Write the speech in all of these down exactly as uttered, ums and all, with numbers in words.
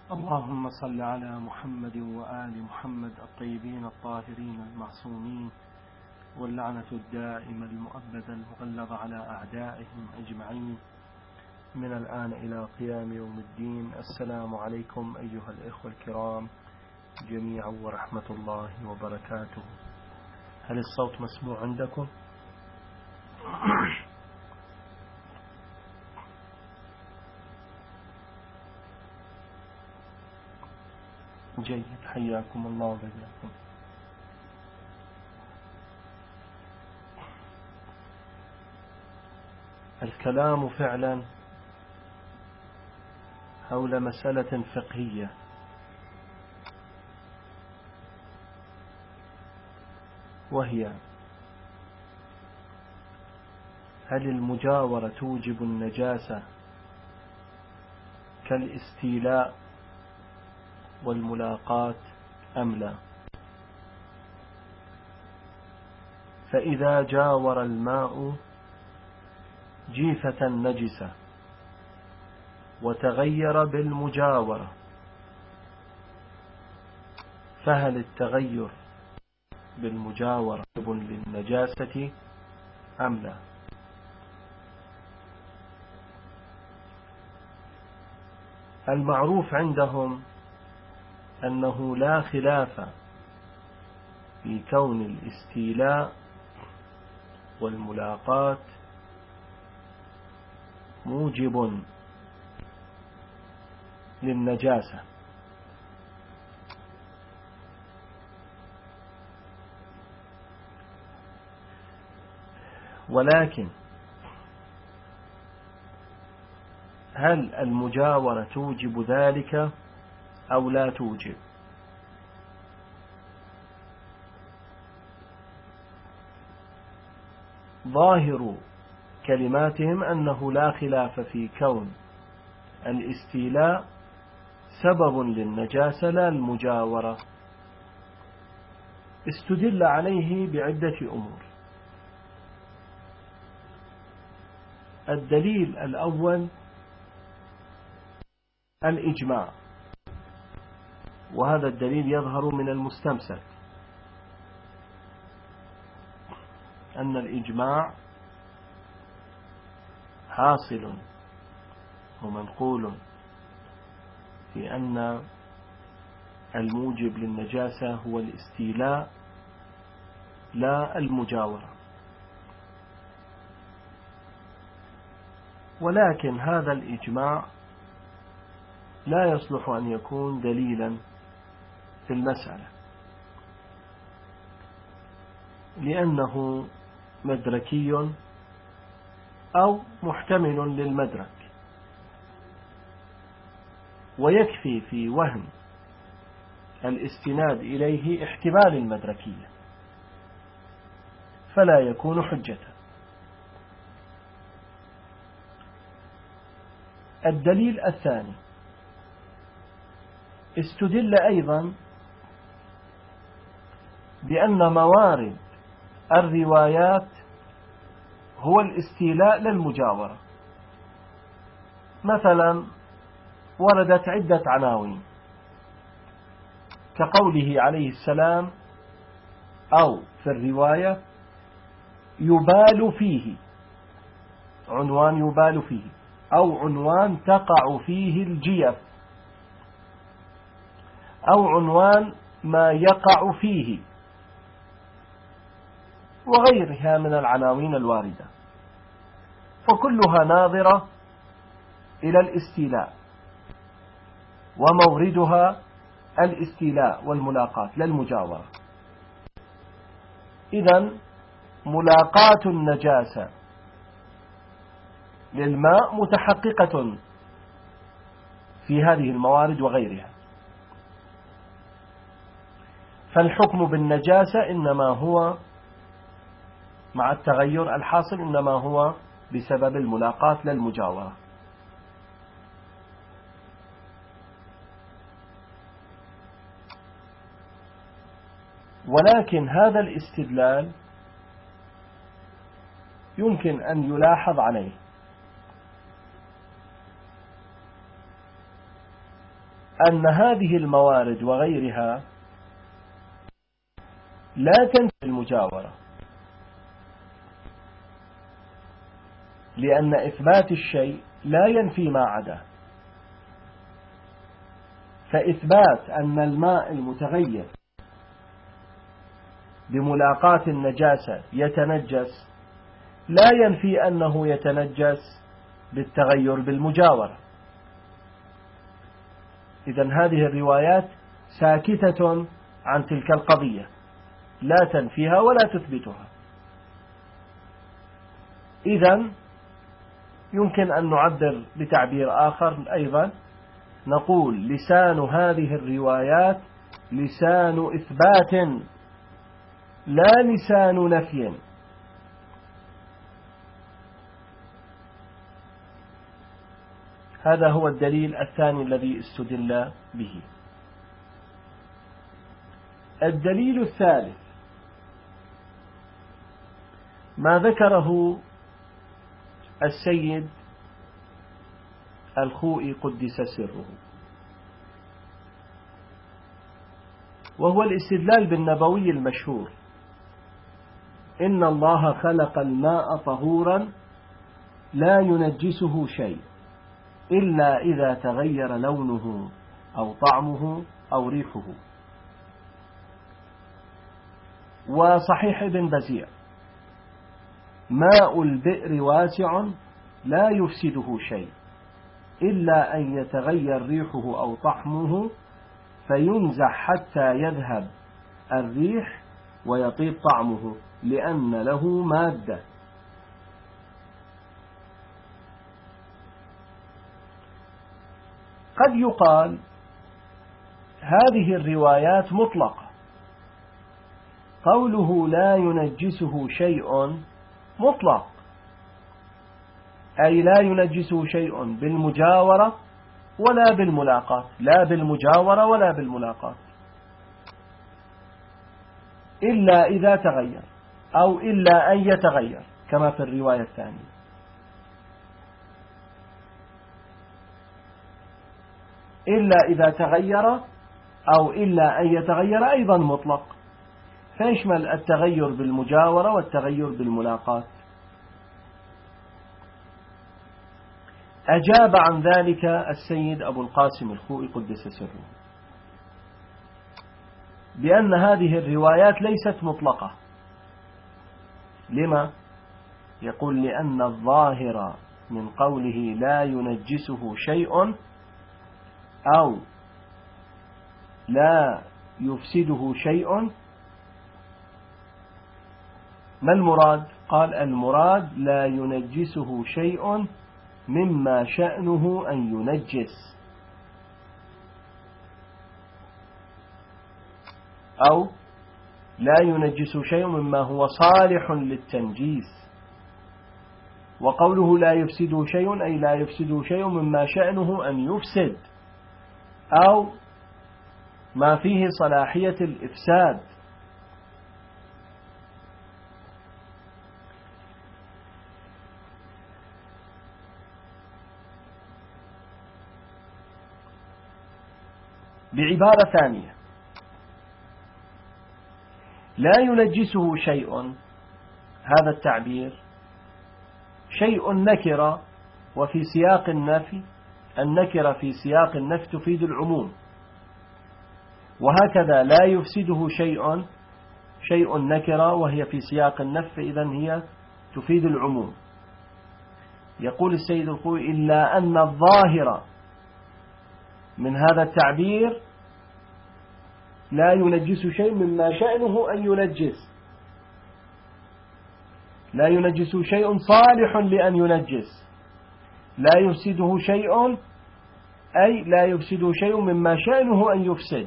اللهم صل على محمد وآل محمد الطيبين الطاهرين المعصومين، واللعنة الدائمة المؤبدة المغلظة على أعدائهم أجمعين من الآن إلى قيام يوم الدين. السلام عليكم أيها الإخوة الكرام جميعا ورحمة الله وبركاته. هل الصوت مسموع عندكم؟ جيد، حياكم الله وبياكم. الكلام فعلا حول مسألة فقهية، وهي هل المجاورة توجب النجاسة كالاستيلاء والملاقاة أم لا؟ فإذا جاور الماء جيفة نجسة وتغير بالمجاورة، فهل التغير بالمجاورة للنجاسة أم لا؟ المعروف عندهم أنه لا خلاف في كون الاستيلاء والملاقاة موجب للنجاسة، ولكن هل المجاورة توجب ذلك أو لا توجب؟ ظاهر كلماتهم أنه لا خلاف في كون الاستيلاء سبب للنجاسة لا المجاورة. استدل عليه بعدة أمور. الدليل الأول الإجماع، وهذا الدليل يظهر من المستمسك، أن الإجماع حاصل ومنقول في أن الموجب للنجاسة هو الاستيلاء لا المجاورة. ولكن هذا الإجماع لا يصلح أن يكون دليلا في المسألة، لأنه مدركي أو محتمل للمدرك، ويكفي في وهم الاستناد إليه احتمال المدركية، فلا يكون حجة. الدليل الثاني استدل أيضا بأن موارد الروايات هو الاستيلاء للمجاورة. مثلا وردت عدة عناوين كقوله عليه السلام أو في الرواية يبال فيه، عنوان يبال فيه، أو عنوان تقع فيه الجيف، أو عنوان ما يقع فيه، وغيرها من العناوين الواردة، فكلها ناظرة إلى الاستيلاء وموردها الاستيلاء والملاقاة للمجاورة. إذن ملاقاة النجاسة للماء متحققة في هذه الموارد وغيرها، فالحكم بالنجاسة إنما هو مع التغير الحاصل إنما هو بسبب الملاقاة للمجاورة. ولكن هذا الاستدلال يمكن أن يلاحظ عليه أن هذه الموارد وغيرها لا تنفي المجاورة، لأن إثبات الشيء لا ينفي ما عداه. فإثبات أن الماء المتغير بملاقاة النجاسة يتنجس لا ينفي أنه يتنجس بالتغير بالمجاورة. إذن هذه الروايات ساكتة عن تلك القضية، لا تنفيها ولا تثبتها. إذن يمكن أن نعبر بتعبير آخر أيضا، نقول لسان هذه الروايات لسان إثبات لا لسان نفي. هذا هو الدليل الثاني الذي استدل به. الدليل الثالث ما ذكره السيد الخوئي قدس سره، وهو الاستدلال بالنبوي المشهور: إن الله خلق الماء طهورا لا ينجسه شيء إلا إذا تغير لونه أو طعمه أو ريحه. وصحيح ابن بزيع: ماء البئر واسع لا يفسده شيء إلا أن يتغير ريحه أو طعمه فينزع حتى يذهب الريح ويطيب طعمه لأن له مادة. قد يقال هذه الروايات مطلقة، قوله لا ينجسه شيء مطلق، أي لا ينجسه شيء بالمجاورة ولا بالملاقاة، لا بالمجاورة ولا بالملاقاة، إلا إذا تغير أو إلا أن يتغير كما في الرواية الثانية. إلا إذا تغير أو إلا أن يتغير أيضا مطلق، فيشمل التغير بالمجاورة والتغير بالملاقاة. أجاب عن ذلك السيد أبو القاسم الخوئي قدس سره بأن هذه الروايات ليست مطلقة. لما؟ يقول: لأن الظاهر من قوله لا ينجسه شيء أو لا يفسده شيء، ما المراد؟ قال: المراد لا ينجسه شيء مما شأنه أن ينجس، أو لا ينجس شيء مما هو صالح للتنجيس. وقوله لا يفسده شيء أي لا يفسده شيء مما شأنه أن يفسد أو ما فيه صلاحية الإفساد. بعبارة ثانية: لا ينجسه شيء، هذا التعبير شيء نكرة، وفي سياق النفي النكرة في سياق النفي تفيد العموم، وهكذا لا يفسده شيء شيء نكرة وهي في سياق النفي، إذن هي تفيد العموم. يقول السيد الخوئي: إلا أن الظاهر من هذا التعبير لا ينجس شيء مما شأنه أن ينجس، لا ينجس شيء صالح لأن ينجس، لا يفسده شيء أي لا يفسده شيء مما شأنه أن يفسد،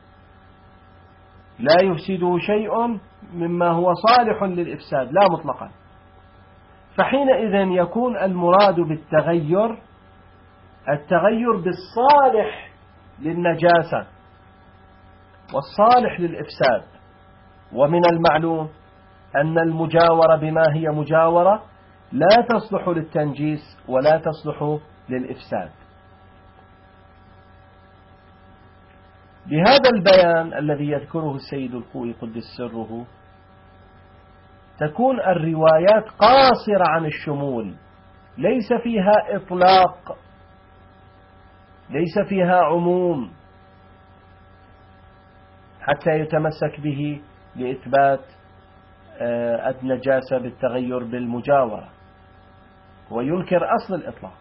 لا يفسده شيء مما هو صالح للإفساد، لا مطلقا. فحينئذ يكون المراد بالتغير التغير بالصالح للنجاسة والصالح للإفساد. ومن المعلوم أن المجاورة بما هي مجاورة لا تصلح للتنجيس ولا تصلح للإفساد. بهذا البيان الذي يذكره السيد الخوئي قدس سره تكون الروايات قاصرة عن الشمول، ليس فيها إطلاق، ليس فيها عموم حتى يتمسك به لإثبات النجاسة بالتغير بالمجاورة، وينكر أصل الإطلاق.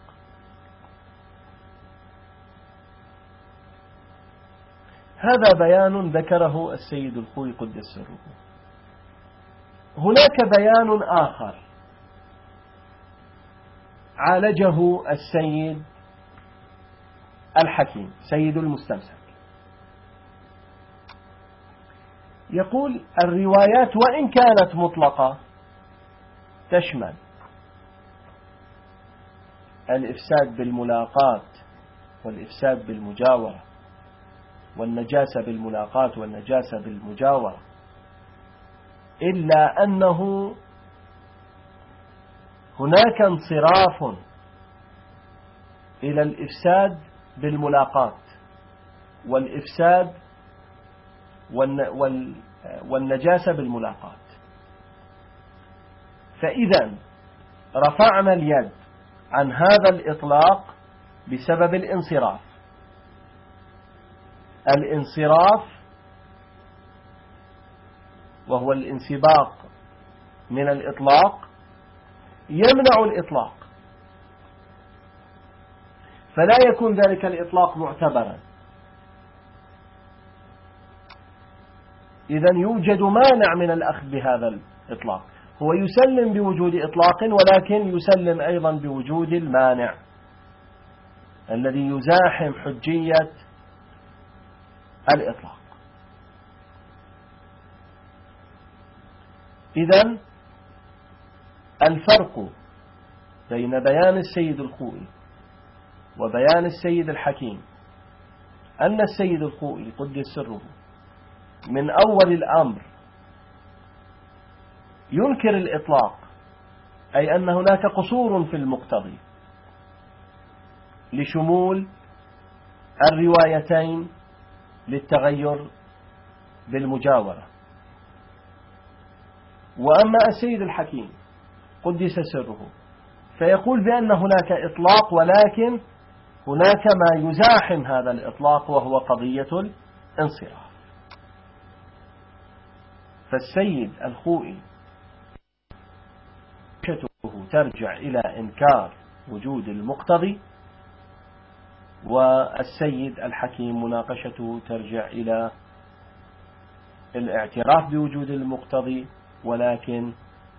هذا بيان ذكره السيد الخوئي قدس سره. هناك بيان آخر عالجه السيد الحكيم سيد المستمسك، يقول الروايات وإن كانت مطلقة تشمل الإفساد بالملاقات والإفساد بالمجاورة، والنجاسة بالملاقات والنجاسة بالمجاورة، إلا أنه هناك انصراف إلى الإفساد بالملاقات والإفساد والنجاسة بالملاقات. فإذا رفعنا اليد عن هذا الإطلاق بسبب الانصراف. الانصراف وهو الانسباق من الإطلاق يمنع الإطلاق، فلا يكون ذلك الإطلاق معتبرا. إذن يوجد مانع من الأخذ بهذا الإطلاق، هو يسلم بوجود إطلاق ولكن يسلم أيضا بوجود المانع الذي يزاحم حجية الإطلاق. إذن الفرق بين بيان السيد الخوئي وبيان السيد الحكيم أن السيد الخوئي قدس سره من أول الأمر ينكر الإطلاق، أي أن هناك قصور في المقتضي لشمول الروايتين للتغير بالمجاورة. وأما السيد الحكيم قدس سره فيقول بأن هناك إطلاق، ولكن هناك ما يزاحم هذا الإطلاق وهو قضية الانصراف. فالسيد الخوئي ترجع إلى إنكار وجود المقتضي، والسيد الحكيم مناقشته ترجع إلى الاعتراف بوجود المقتضي ولكن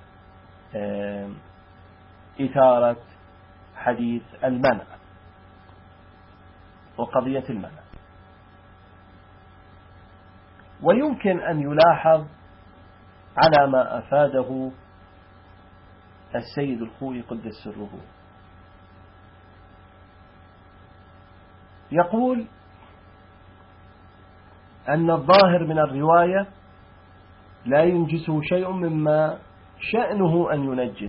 إثارة حديث المنع وقضية المنع. ويمكن أن يلاحظ على ما أفاده السيد الخوئي قدس سره، يقول أن الظاهر من الرواية لا ينجسه شيء مما شأنه أن ينجس،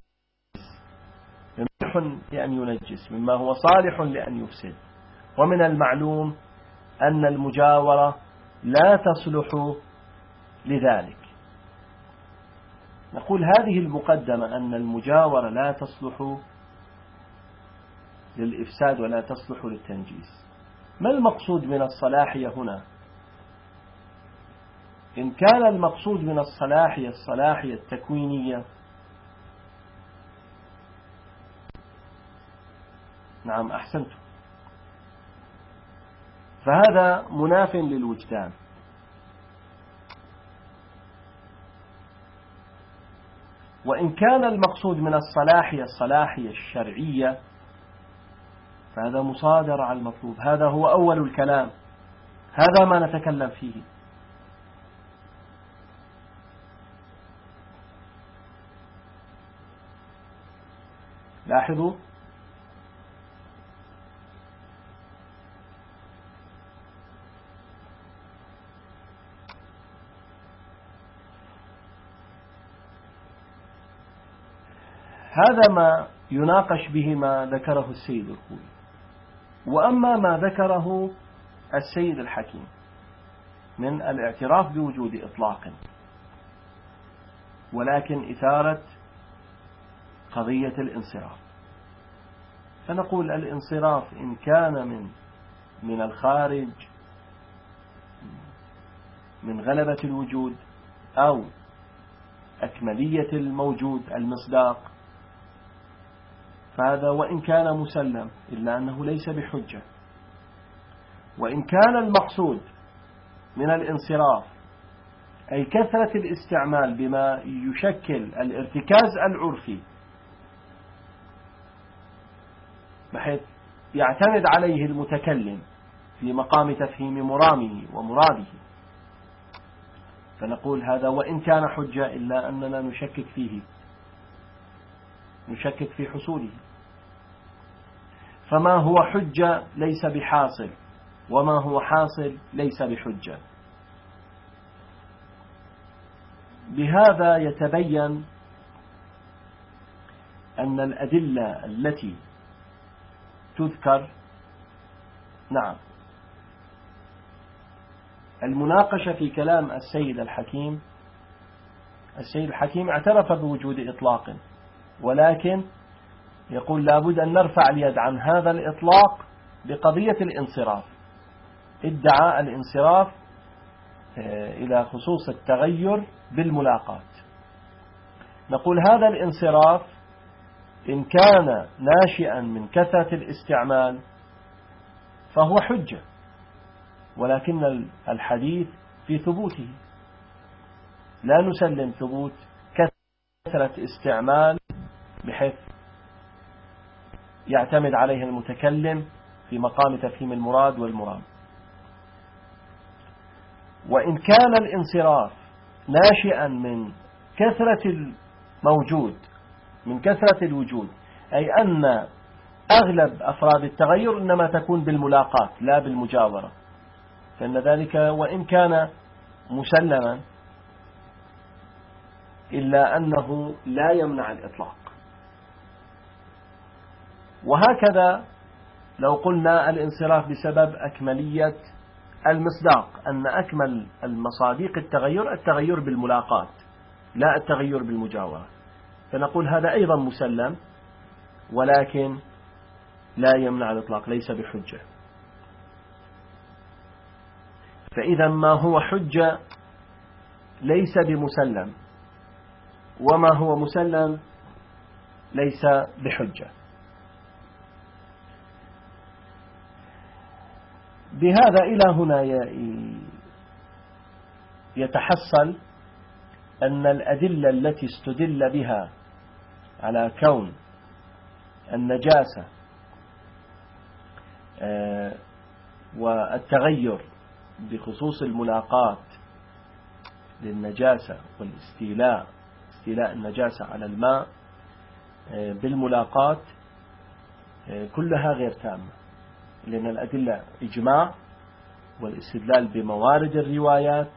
ممن لأن ينجس مما هو صالح لأن يفسد. ومن المعلوم أن المجاورة لا تصلح لذلك. نقول هذه المقدمة أن المجاورة لا تصلح للإفساد ولا تصلح للتنجيس. ما المقصود من الصلاحية هنا؟ إن كان المقصود من الصلاحية الصلاحية التكوينية، نعم أحسنت، فهذا مناف للوجدان. وإن كان المقصود من الصلاحية الصلاحية الشرعية فهذا مصادر على المطلوب. هذا هو أول الكلام، هذا ما نتكلم فيه. لاحظوا هذا ما يناقش به ما ذكره السيد الخوئي. وأما ما ذكره السيد الحكيم من الاعتراف بوجود إطلاق، ولكن إثارة قضية الانصراف. فنقول الانصراف إن كان من من الخارج من غلبة الوجود أو أكملية الموجود المصداق، فهذا وإن كان مسلم إلا أنه ليس بحجة. وإن كان المقصود من الانصراف أي كثرة الاستعمال بما يشكل الارتكاز العرفي بحيث يعتمد عليه المتكلم في مقام تفهيم مرامه ومراده، فنقول هذا وإن كان حجة إلا أننا نشكك فيه، نشكك في حصوله. فما هو حجة ليس بحاصل، وما هو حاصل ليس بحجة. بهذا يتبين أن الأدلة التي تذكر، نعم، المناقشة في كلام السيد الحكيم. السيد الحكيم اعترف بوجود إطلاق، ولكن يقول لابد أن نرفع اليد عن هذا الإطلاق بقضية الانصراف. ادعى الانصراف إلى خصوص التغير بالملاقات. نقول هذا الانصراف إن كان ناشئا من كثرة الاستعمال فهو حجة، ولكن الحديث في ثبوته، لا نسلم ثبوت كثرة استعمال بحيث يعتمد عليه المتكلم في مقام تفهيم المراد والمرام. وإن كان الانصراف ناشئا من كثرة الموجود، من كثرة الوجود، أي أن أغلب أفراد التغير إنما تكون بالملاقات لا بالمجاورة، فإن ذلك وإن كان مسلما إلا أنه لا يمنع الإطلاق. وهكذا لو قلنا الانصراف بسبب أكملية المصداق، أن أكمل المصاديق التغير التغير بالملاقات لا التغير بالمجاورة، فنقول هذا أيضا مسلم ولكن لا يمنع الإطلاق، ليس بحجة. فإذا ما هو حجة ليس بمسلم، وما هو مسلم ليس بحجة. بهذا إلى هنا يتحصل أن الأدلة التي استدل بها على كون النجاسة والتغير بخصوص الملاقات للنجاسة والاستيلاء، استيلاء النجاسة على الماء بالملاقات، كلها غير تامة، لأن الأدلة إجماع والاستدلال بموارد الروايات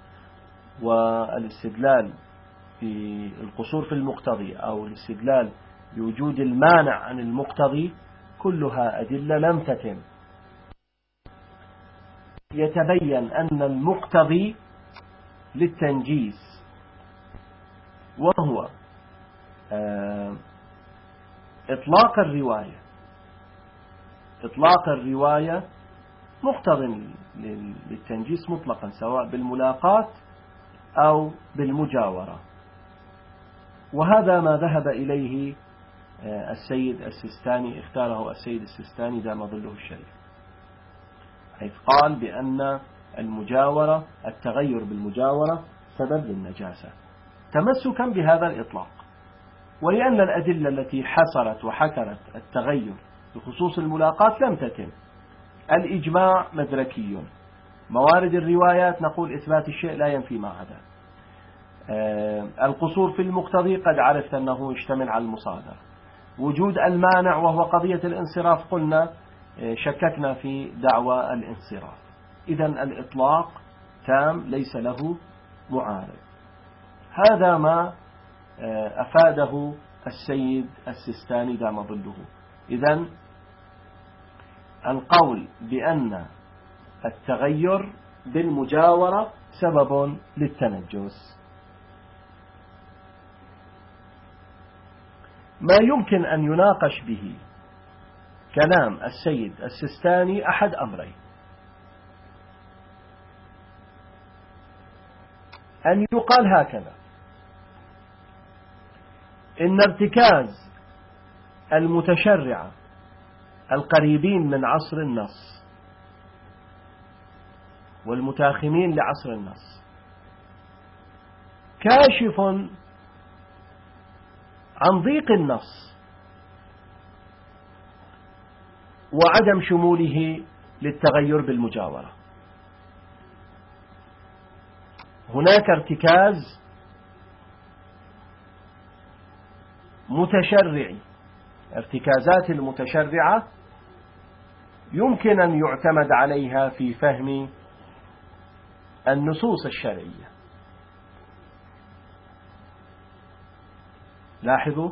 والاستدلال بالقصور في المقتضي أو الاستدلال بوجود المانع عن المقتضي، كلها أدلة لم تتم. يتبين أن المقتضي للتنجيس وهو إطلاق الرواية، إطلاق الرواية مقتضٍ للتنجيس مطلقا سواء بالملاقات أو بالمجاورة. وهذا ما ذهب إليه السيد السيستاني، اختاره السيد السيستاني دام ظله الشريف، حيث قال بأن المجاورة، التغير بالمجاورة سبب للنجاسة تمسكا بهذا الإطلاق، ولأن الأدلة التي حصرت وحكرت التغير بخصوص الملاقات لم تتم. الإجماع مدركي، موارد الروايات نقول إثبات الشيء لا ينفي ما عدا. القصور في المقتضي قد عرفت أنه يشتمل على المصادرة. وجود المانع وهو قضية الانصراف قلنا شككنا في دعوى الانصراف. إذن الإطلاق تام ليس له معارض. هذا ما أفاده السيد السيستاني دام ظله. إذن القول بأن التغير بالمجاورة سبب للتنجس. ما يمكن أن يناقش به كلام السيد السيستاني أحد أمرين: أن يقال هكذا: إن ارتكاز المتشرعة القريبين من عصر النص والمتاخمين لعصر النص كاشف عن ضيق النص وعدم شموله للتغير بالمجاورة. هناك ارتكاز متشرعي، ارتكازات المتشرعة يمكن أن يعتمد عليها في فهم النصوص الشرعية. لاحظوا،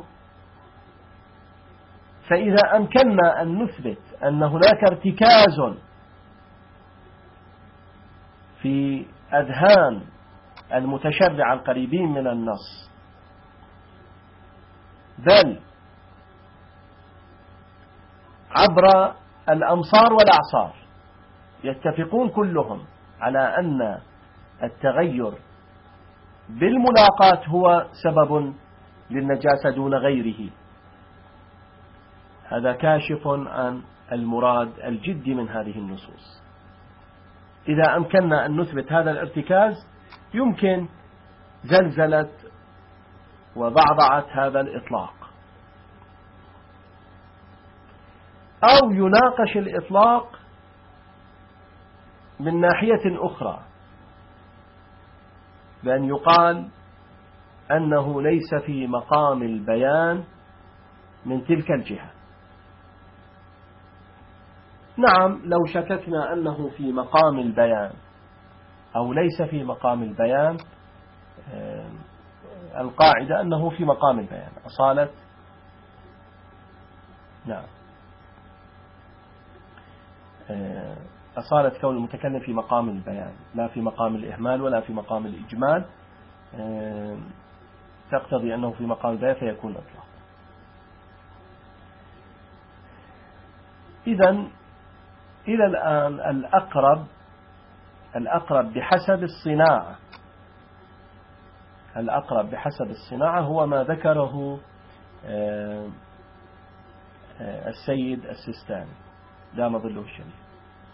فإذا أمكننا أن نثبت أن هناك ارتكاز في أذهان المتشرع القريبين من النص، بل عبر الأمصار والأعصار يتفقون كلهم على أن التغير بالملاقات هو سبب للنجاسة دون غيره، هذا كاشف عن المراد الجدي من هذه النصوص. إذا أمكننا أن نثبت هذا الارتكاز يمكن زلزلة وضعضعة هذا الإطلاق، أو يناقش الإطلاق من ناحية أخرى بأن يقال أنه ليس في مقام البيان من تلك الجهة. نعم، لو شككنا أنه في مقام البيان أو ليس في مقام البيان، القاعدة أنه في مقام البيان أصالة. نعم، أصالة كون المتكلم في مقام البيان لا في مقام الإهمال ولا في مقام الإجمال تقتضي أنه في مقام البيان فيكون أطلاق. إذن إلى الآن الأقرب الأقرب بحسب الصناعة الأقرب بحسب الصناعة هو ما ذكره السيد السيستاني دام ظله الشريف.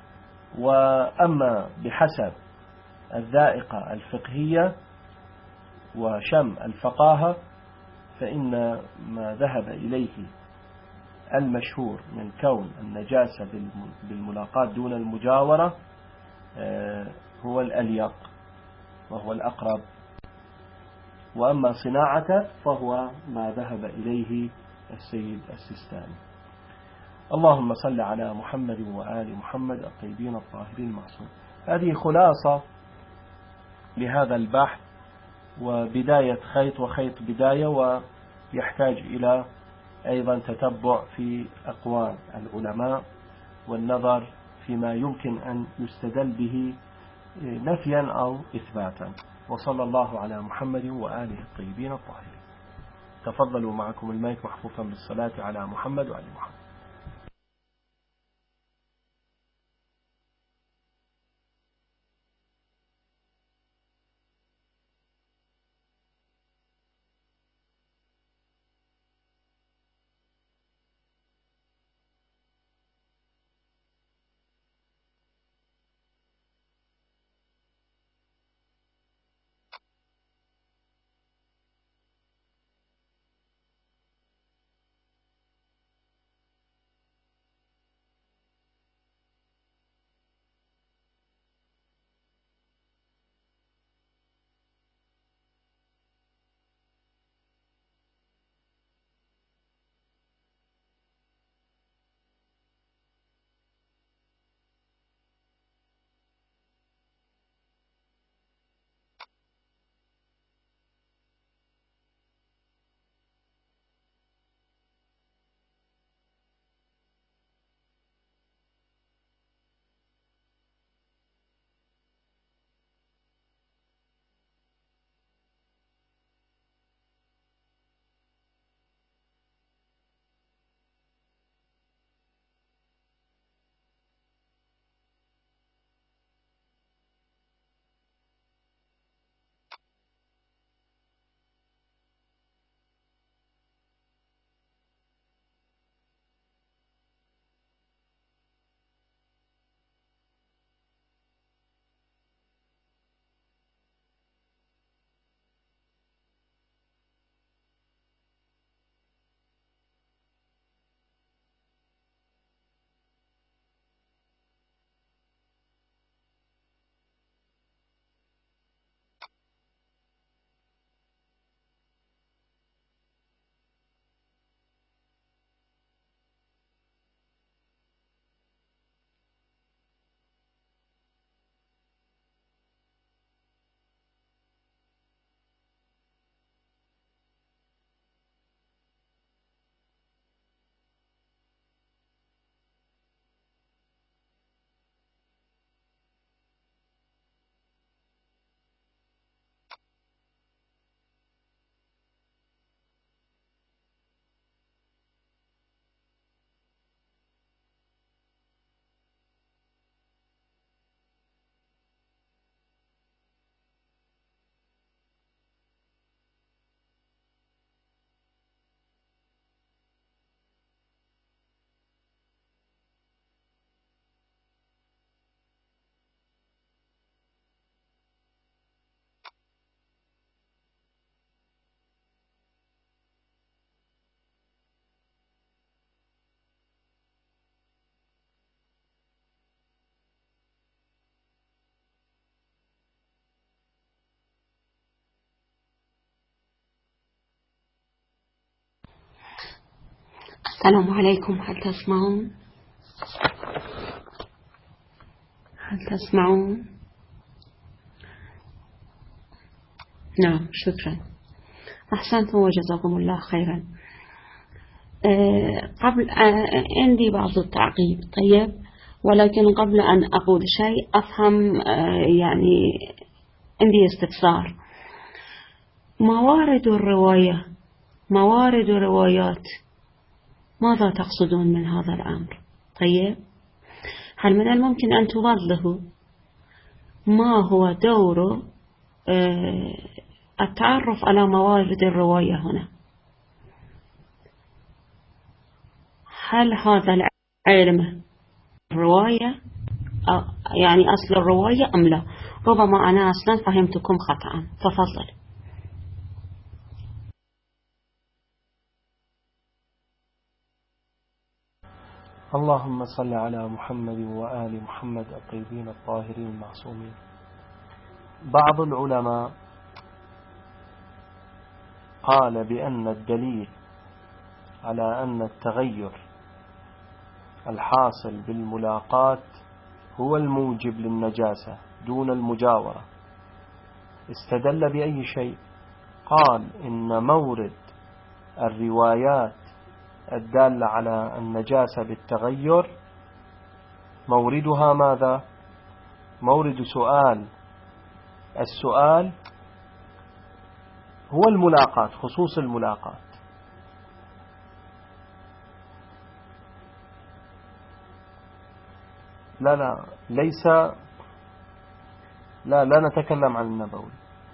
وأما بحسب الذائقة الفقهية وشم الفقاهة فإن ما ذهب إليه المشهور من كون النجاسة بالملاقات دون المجاورة هو الأليق وهو الأقرب، وأما صناعته فهو ما ذهب إليه السيد السيستاني. اللهم صل على محمد وآل محمد الطيبين الطاهرين المعصومين. هذه خلاصة لهذا البحث وبداية خيط وخيط بداية، ويحتاج إلى أيضا تتبع في أقوال العلماء والنظر فيما يمكن أن يستدل به نفيا أو إثباتا. وصلى الله على محمد وآله الطيبين الطاهرين. تفضلوا، معكم المايك محفوفا بالصلاة على محمد وآل محمد. السلام عليكم. هل تسمعون؟ هل تسمعون؟ نعم، شكرا، أحسنتم وجزاكم الله خيرا. أه قبل أه عندي بعض التعقيب. طيب، ولكن قبل أن أقول شيء أفهم، أه يعني عندي استفسار. موارد الرواية، موارد الروايات، ماذا تقصدون من هذا الأمر؟ طيب، هل من الممكن أن توضحوا ما هو دور أه التعرف على موارد الرواية هنا؟ هل هذا العلم الرواية يعني أصل الرواية أم لا؟ ربما أنا أصلا فهمتكم خطأ. تفضل. اللهم صل على محمد وآل محمد الطيبين الطاهرين المعصومين. بعض العلماء قال بأن الدليل على أن التغير الحاصل بالملاقات هو الموجب للنجاسة دون المجاورة. استدل بأي شيء؟ قال إن مورد الروايات الدالة على النجاسة بالتغير موردها ماذا؟ مورد سؤال السؤال هو الملاقات، خصوص الملاقات. لا لا ليس لا لا نتكلم عن النبوي،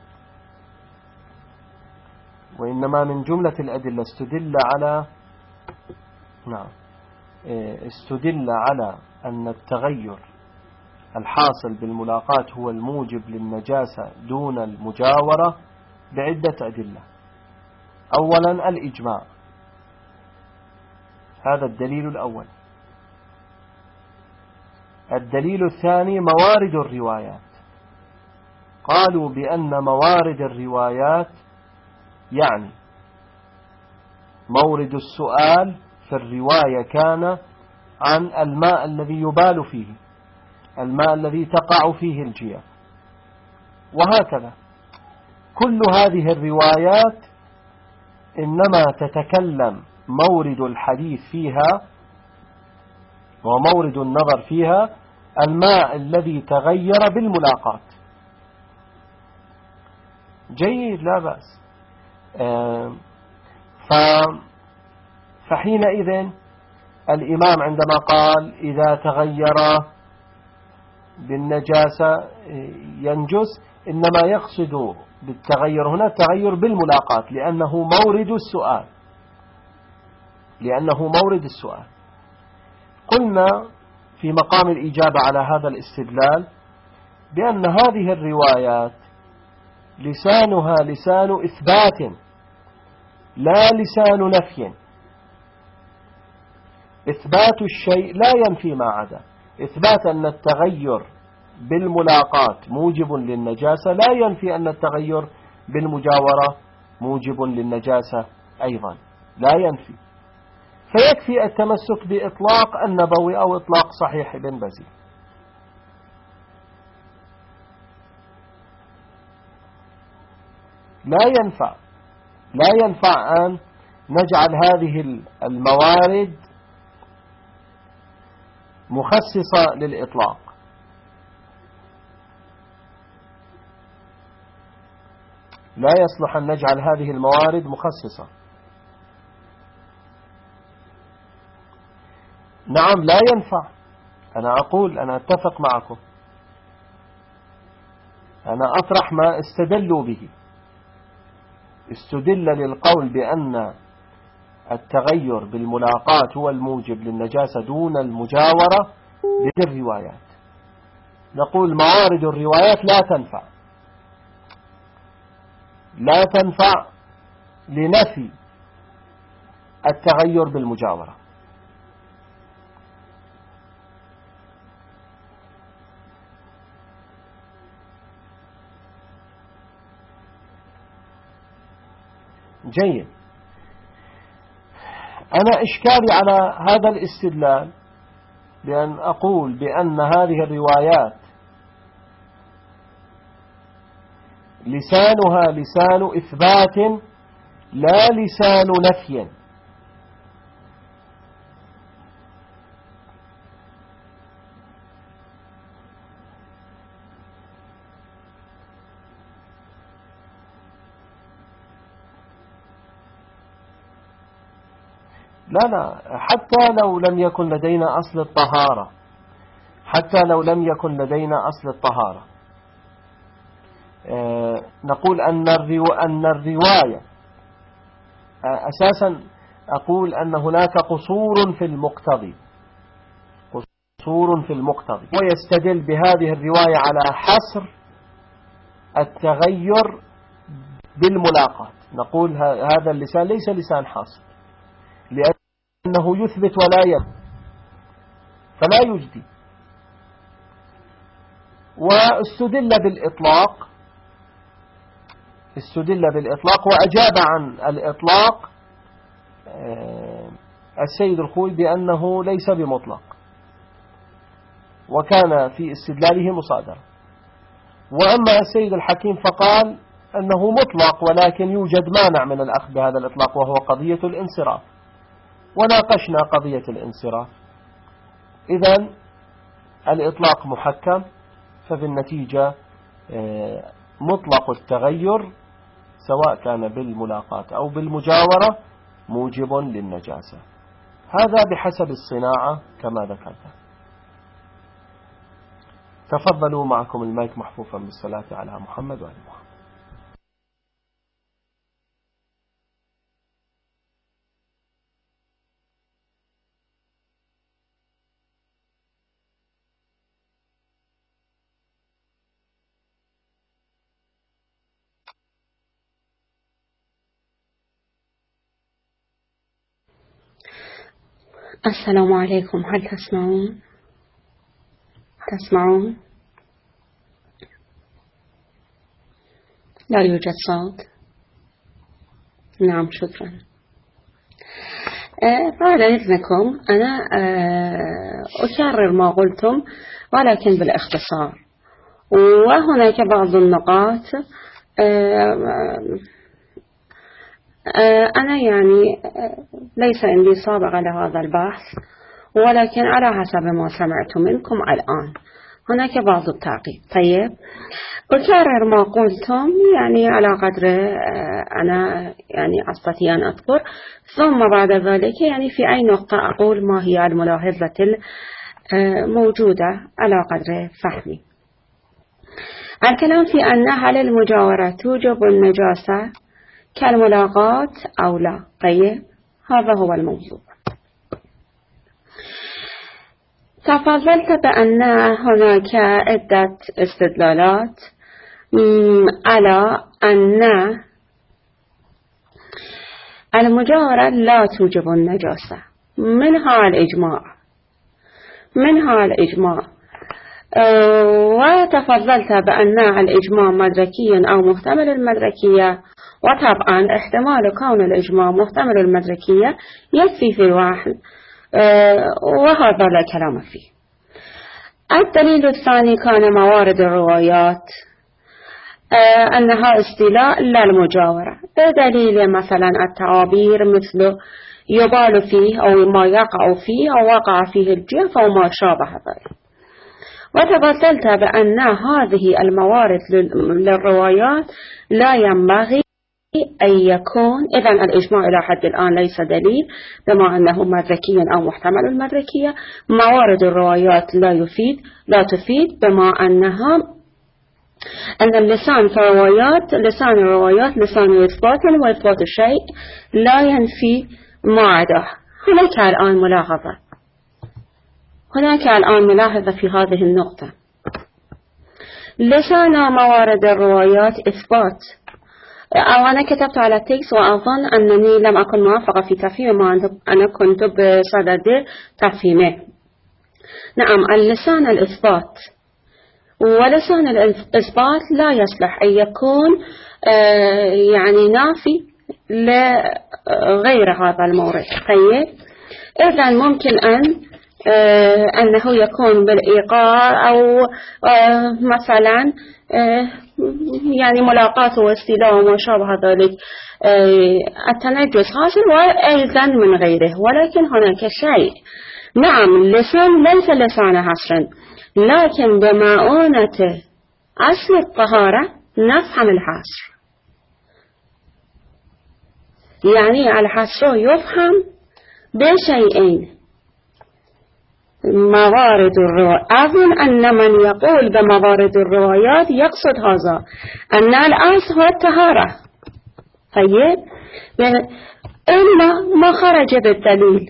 وإنما من جملة الأدلة استدل على نعم استدل على أن التغير الحاصل بالملاقات هو الموجب للنجاسة دون المجاورة بعدة أدلة. أولا الإجماع، هذا الدليل الأول. الدليل الثاني موارد الروايات. قالوا بأن موارد الروايات يعني مورد السؤال في الرواية كان عن الماء الذي يبال فيه، الماء الذي تقع فيه الجياف، وهكذا. كل هذه الروايات إنما تتكلم مورد الحديث فيها ومورد النظر فيها الماء الذي تغير بالملاقات. جيد، لا بأس. فحينئذ الإمام عندما قال إذا تغير بالنجاسة ينجس، إنما يقصد بالتغير هنا التغير بالملاقات، لأنه مورد السؤال، لأنه مورد السؤال. قلنا في مقام الإجابة على هذا الاستدلال بأن هذه الروايات لسانها لسان إثبات لا لسان نفي. إثبات الشيء لا ينفي ما عدا. إثبات أن التغير بالملاقات موجب للنجاسة لا ينفي أن التغير بالمجاورة موجب للنجاسة أيضا، لا ينفي. فيكفي التمسك بإطلاق النبوي أو إطلاق صحيح ابن بزي. لا ينفع لا ينفع أن نجعل هذه الموارد مخصصة للإطلاق. لا يصلح أن نجعل هذه الموارد مخصصة. نعم لا ينفع. أنا أقول أنا أتفق معكم، أنا أطرح ما استدلوا به. استدل للقول بأن التغير بالملاقات هو الموجب للنجاسة دون المجاورة بالروايات. نقول موارد الروايات لا تنفع لا تنفع لنفي التغير بالمجاورة. جيد. أنا إشكالي على هذا الاستدلال بأن أقول بأن هذه الروايات لسانها لسان إثبات لا لسان نفي. لا لا حتى لو لم يكن لدينا أصل الطهارة، حتى لو لم يكن لدينا أصل الطهارة آه نقول أن الرو أن الرواية آه أساسا أقول أن هناك قصور في المقتضي، قصور في المقتضي، ويستدل بهذه الرواية على حصر التغير بالملاقات. نقول هذا اللسان ليس لسان حاصل لأنه يثبت ولا ينفي فلا يجدي. واستدل بالإطلاق، استدل بالإطلاق وأجاب عن الإطلاق السيد الخوي بأنه ليس بمطلق، وكان في استدلاله مصادرة. وأما السيد الحكيم فقال أنه مطلق ولكن يوجد مانع من الأخذ بهذا الإطلاق وهو قضية الانصراف، وناقشنا قضية الانصراف. إذن الإطلاق محكم، ففي النتيجة مطلق التغير سواء كان بالملاقات أو بالمجاورة موجب للنجاسة. هذا بحسب الصناعة كما ذكرنا. تفضلوا، معكم المايك محفوفا بالصلاة على محمد وآل محمد. السلام عليكم، هل تسمعون؟ تسمعون؟ لا يوجد صوت. نعم، شكرا. أه بعد إذنكم أنا أه أكرر ما قلتم ولكن بالاختصار، وهناك بعض النقاط أه أه أنا يعني ليس عندي سابقة لهذا البحث، ولكن على حسب ما سمعت منكم الآن هناك بعض التعقيب. طيب، أكرر ما قلتم يعني على قدر أنا يعني أستطيع أن أذكر، ثم بعد ذلك يعني في أي نقطة أقول ما هي الملاحظة الموجودة على قدر فهمي. الكلام في أن هل المجاورة توجب النجاسة كالملاقات أو لا. طيب، هذا هو الموضوع. تفضلت بأن هناك عدة استدلالات على أن المجاورة لا توجب النجاسة، منها الإجماع منها الإجماع وتفضلت بأن الإجماع مدركي أو محتمل المدركية، وطبعا احتمال كون الإجماع محتمل المدركية يكفي في الوحي، وهذا لا كلام فيه. الدليل الثاني كان موارد الروايات أنها استيلاء لا المجاورة، بدليل مثلا التعابير مثل يبال فيه أو ما يقع فيه أو وقع فيه الجيف أو ما شابه ذلك. وتبطلت بأن هذه الموارد للروايات لا ينبغي أن يكون، إذن الإجماع إلى حد الآن ليس دليل بما أنه مدركي أو محتمل المدركية. موارد الروايات لا يفيد لا تفيد بما أنها أن اللسان كروايات، لسان الروايات لسان إثبات، وإثبات الشيء لا ينفي ما عداه. هناك الآن ملاحظة هناك الآن ملاحظة في هذه النقطة. لسان موارد الروايات إثبات، أو أنا كتبت على التكست وأظن أنني لم أكن موافقة في تفهيم ما أنا كنت بصدد تفهيمه. نعم، اللسان الإثبات، ولسان الإثبات لا يصلح أن يكون يعني نافي غير هذا المورد. طيب إذن ممكن أن أنه يكون بالإيقاع أو مثلا يعني ملاقاة واستيلاء وما شابه ذلك التنجس حاصل وأيضا من غيره. ولكن هناك شيء، نعم اللسان ليس لسان حصر، لكن بمعونة أصل الطهارة نفهم الحصر. يعني الحصر يفهم بشيئين: موارد الروايات. أظن أن من يقول بموارد الروايات يقصد هذا، أن الأصل هو الطهارة. طيب إلا ما خرج بالدليل،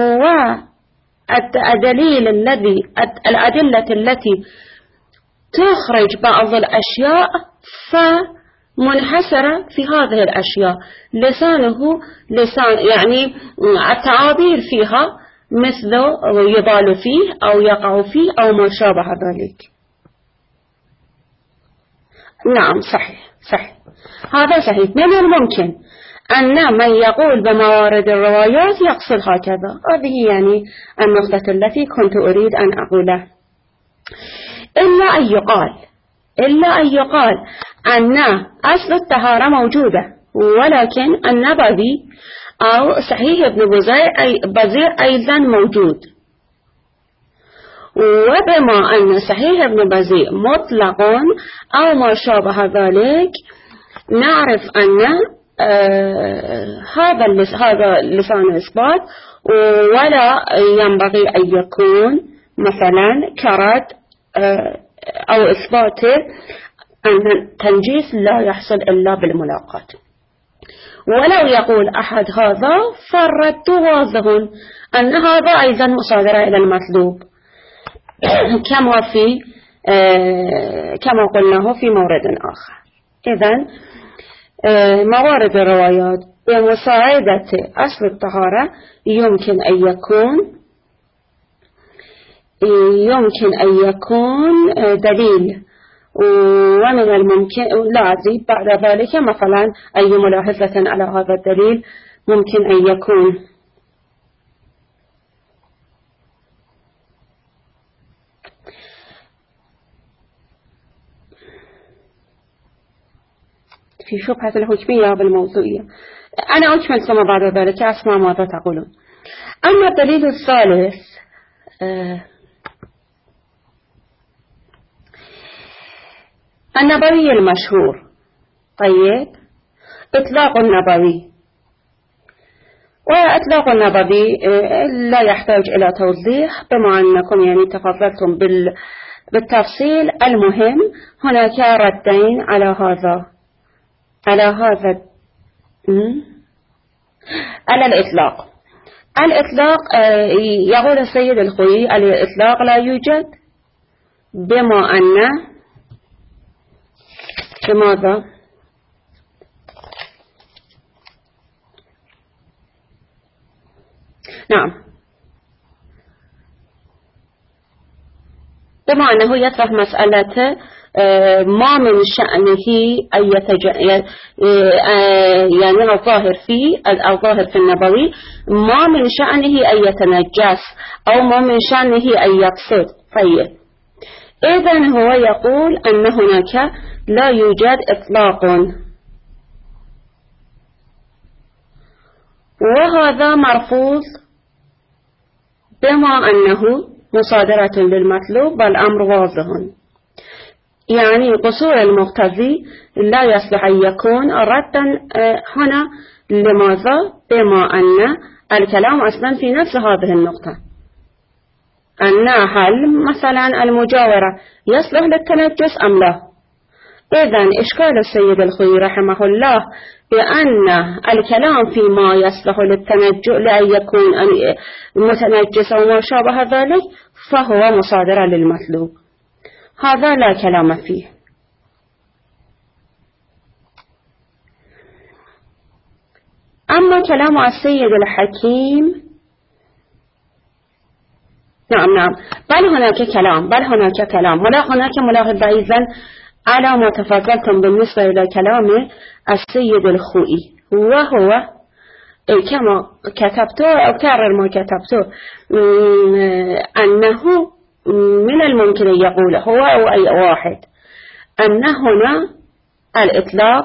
والدليل الذي الأدلة التي تخرج بعض الأشياء فمنحسرة في هذه الأشياء، لسانه لسان يعني التعابير فيها مثل يبال فيه أو يقع فيه أو ما شابه ذلك. نعم صحيح صحيح هذا صحيح. من الممكن أن من يقول بموارد الروايات يقصد هكذا. هذه يعني النقطة التي كنت أريد أن أقولها. إلا أن يقال إلا أن يقال أن أصل الطهارة موجودة، ولكن النبوي أو صحيح ابن بزير أيضا موجود. وبما أن صحيح ابن بزير مطلق أو ما شابه ذلك، نعرف أن آه هذا هذا لسان إثبات، ولا ينبغي أن يكون مثلا كرد آه أو إثبات أن التنجيس لا يحصل إلا بالملاقاة. ولو يقول أحد هذا فالرد واضح أن هذا أيضا مصادرة إلى المطلوب كما في آه كما قلناه في مورد آخر. إذن آه موارد الروايات بمساعدة أصل الطهارة يمكن أن يكون يمكن أن يكون آه دليل، ومن الممكن لا أزيد بعد ذلك مثلا أي ملاحظة على هذا الدليل ممكن أن يكون في شبهة الحكمية بالموضوعية. أنا أكمل ثم بعد ذلك أسمع ماذا تقولون. أما الدليل الثالث آه النبوي المشهور. طيب إطلاق النبوي، وإطلاق النبوي لا يحتاج إلى توضيح بما أنكم يعني تفضلتم بالتفصيل. المهم هناك ردين على هذا على هذا على الإطلاق. الإطلاق يقول السيد الخوئي الإطلاق لا يوجد بما أن لماذا؟ نعم بما أنه يطرح مسألة ما من شأنه أن يتج... يعني الظاهر فيه الظاهر في النبوي ما من شأنه أن يتنجس أو ما من شأنه أن يقصد. طيب إذن هو يقول أن هناك لا يوجد إطلاق، وهذا مرفوض بما أنه مصادرة للمطلوب والأمر واضح. يعني قصور المقتضي لا يصلح أن يكون ردا هنا. لماذا؟ بما أن الكلام أصلا في نفس هذه النقطة، أن هل مثلا المجاورة يصلح للتنجس أم لا. إذن إشكال السيد الخوئي رحمه الله بأن الكلام فيما يصلح للتنجس لأن يكون متنجس وما شابه ذلك فهو مصادرة للمطلوب، هذا لا كلام فيه. أما كلام السيد الحكيم نعم نعم بل هناك كلام بل هناك كلام ولا هناك ملاحظة أيضا على ما تفضلتم بالنسبة إلى كلام السيد الخوئي، وهو كما كتبته أكرر ما كتبته أنه من الممكن أن يقول هو أو أي واحد أن هنا الإطلاق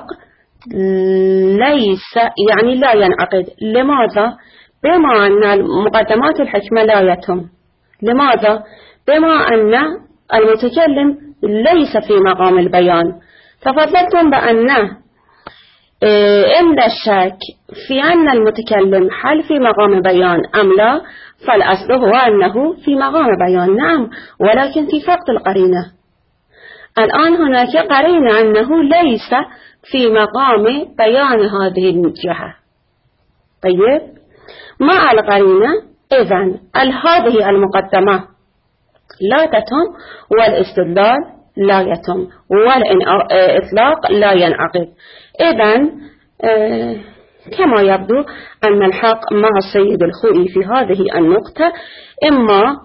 ليس يعني لا ينعقد. لماذا؟ بما أن مقدمات الحكمة لا يتم. لماذا؟ بما أن المتكلم ليس في مقام البيان. تفضلتم بأنه عند الشك في أن المتكلم هل في مقام بيان أم لا، فالأصل هو أنه في مقام بيان نعم، ولكن في فقد القرينة. الآن هناك قرينة أنه ليس في مقام بيان هذه الجهة. طيب، مع القرينة إذن هذه المقدمة لا تتم والاستدلال لا يتم والإطلاق لا ينعقد. إذن آه كما يبدو أن الحق مع السيد الخوئي في هذه النقطة، إما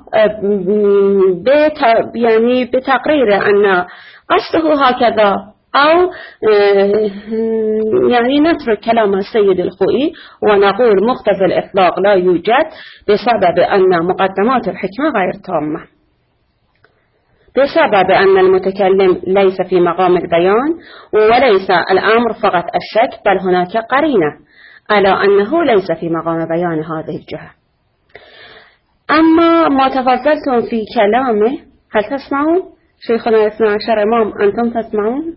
آه يعني بتقرير أن قصده هكذا، أو آه يعني نترك كلام السيد الخوئي ونقول مقتضى الإطلاق لا يوجد بسبب أن مقدمات الحكمة غير تامة، بسبب أن المتكلم ليس في مقام البيان، وليس الأمر فقط الشك بل هناك قرينة على أنه ليس في مقام بيان هذه الجهة. أما ما تفضلتم في كلامه، هل تسمعون؟ شيخنا اثنى عشر إمام، أنتم تسمعون؟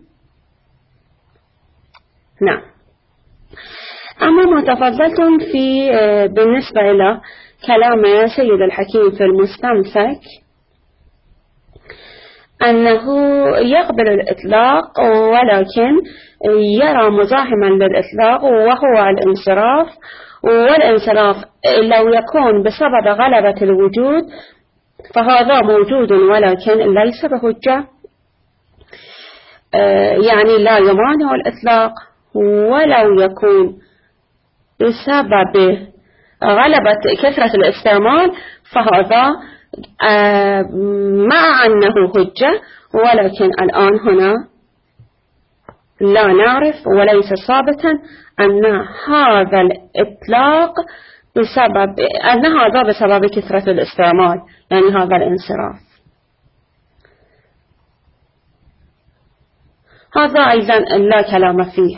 نعم. أما ما تفضلتم في بالنسبة إلى كلام سيد الحكيم في المستمسك أنه يقبل الإطلاق ولكن يرى مزاحما للإطلاق وهو الانصراف، والانصراف لو يكون بسبب غلبة الوجود فهذا موجود ولكن ليس بحجة، يعني لا يمانع الإطلاق، ولو يكون بسبب غلبة كثرة الاستعمال فهذا مع أنه حجة، ولكن الآن هنا لا نعرف وليس ثابتا أن هذا الإطلاق بسبب أن هذا بسبب كثرة الاستعمال، يعني هذا الانصراف. هذا أيضا لا كلام فيه.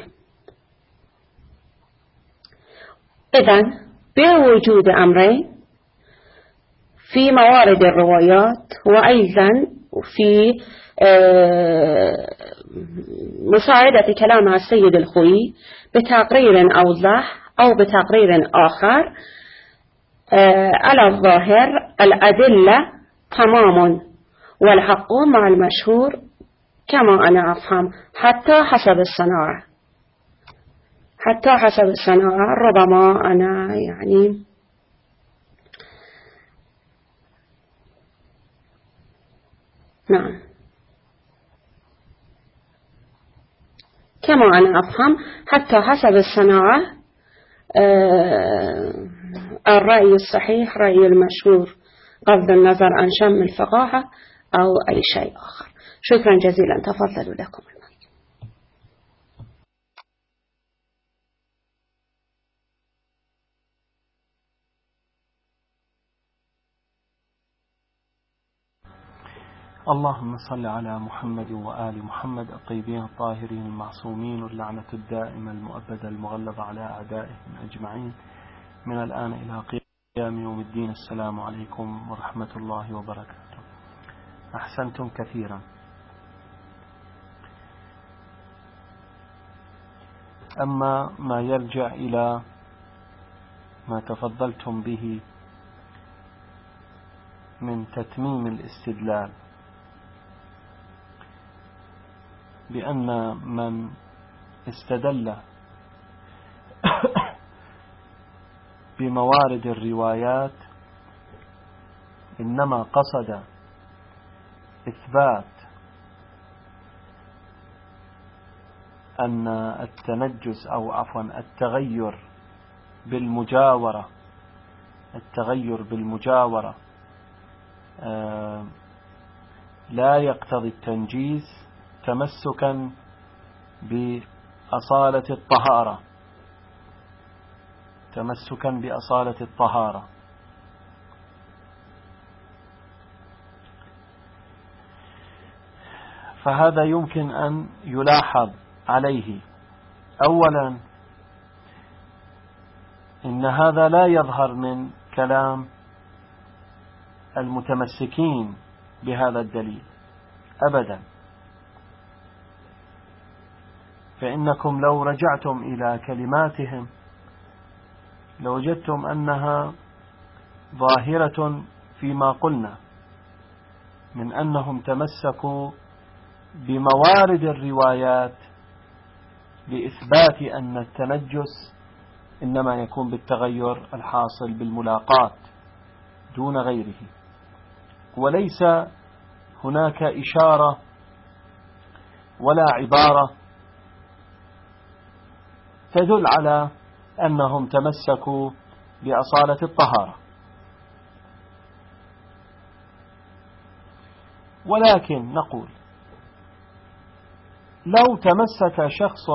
إذن بوجود أمرين في موارد الروايات وأيضا في مساعدة كلام السيد الخوئي بتقرير أوضح أو بتقرير آخر، على الظاهر الأدلة تمام والحق مع المشهور كما أنا أفهم، حتى حسب الصناعة، حتى حسب الصناعة. ربما أنا يعني نعم كما أنا أفهم حتى حسب الصناعة. آه الرأي الصحيح رأي المشهور بغض النظر عن شم الفقاهة أو أي شيء آخر. شكرا جزيلا، تفضلوا لكم. اللهم صل على محمد وآل محمد الطيبين الطاهرين المعصومين، واللعنة الدائمة المؤبدة المغلظة على أعدائهم أجمعين من الآن إلى قيام يوم الدين. السلام عليكم ورحمة الله وبركاته. أحسنتم كثيرا. أما ما يرجع إلى ما تفضلتم به من تتميم الاستدلال بأن من استدل بموارد الروايات إنما قصد إثبات أن التنجس أو عفوا التغير بالمجاورة التغير بالمجاورة آه لا يقتضي التنجيس تمسكا بأصالة الطهارة تمسكا بأصالة الطهارة. فهذا يمكن أن يلاحظ عليه. أولا، إن هذا لا يظهر من كلام المتمسكين بهذا الدليل أبدا، فإنكم لو رجعتم إلى كلماتهم لوجدتم أنها ظاهرة فيما قلنا من أنهم تمسكوا بموارد الروايات لإثبات أن التنجس إنما يكون بالتغير الحاصل بالملاقات دون غيره، وليس هناك إشارة ولا عبارة تدل على أنهم تمسكوا بأصالة الطهارة. ولكن نقول لو تمسك شخص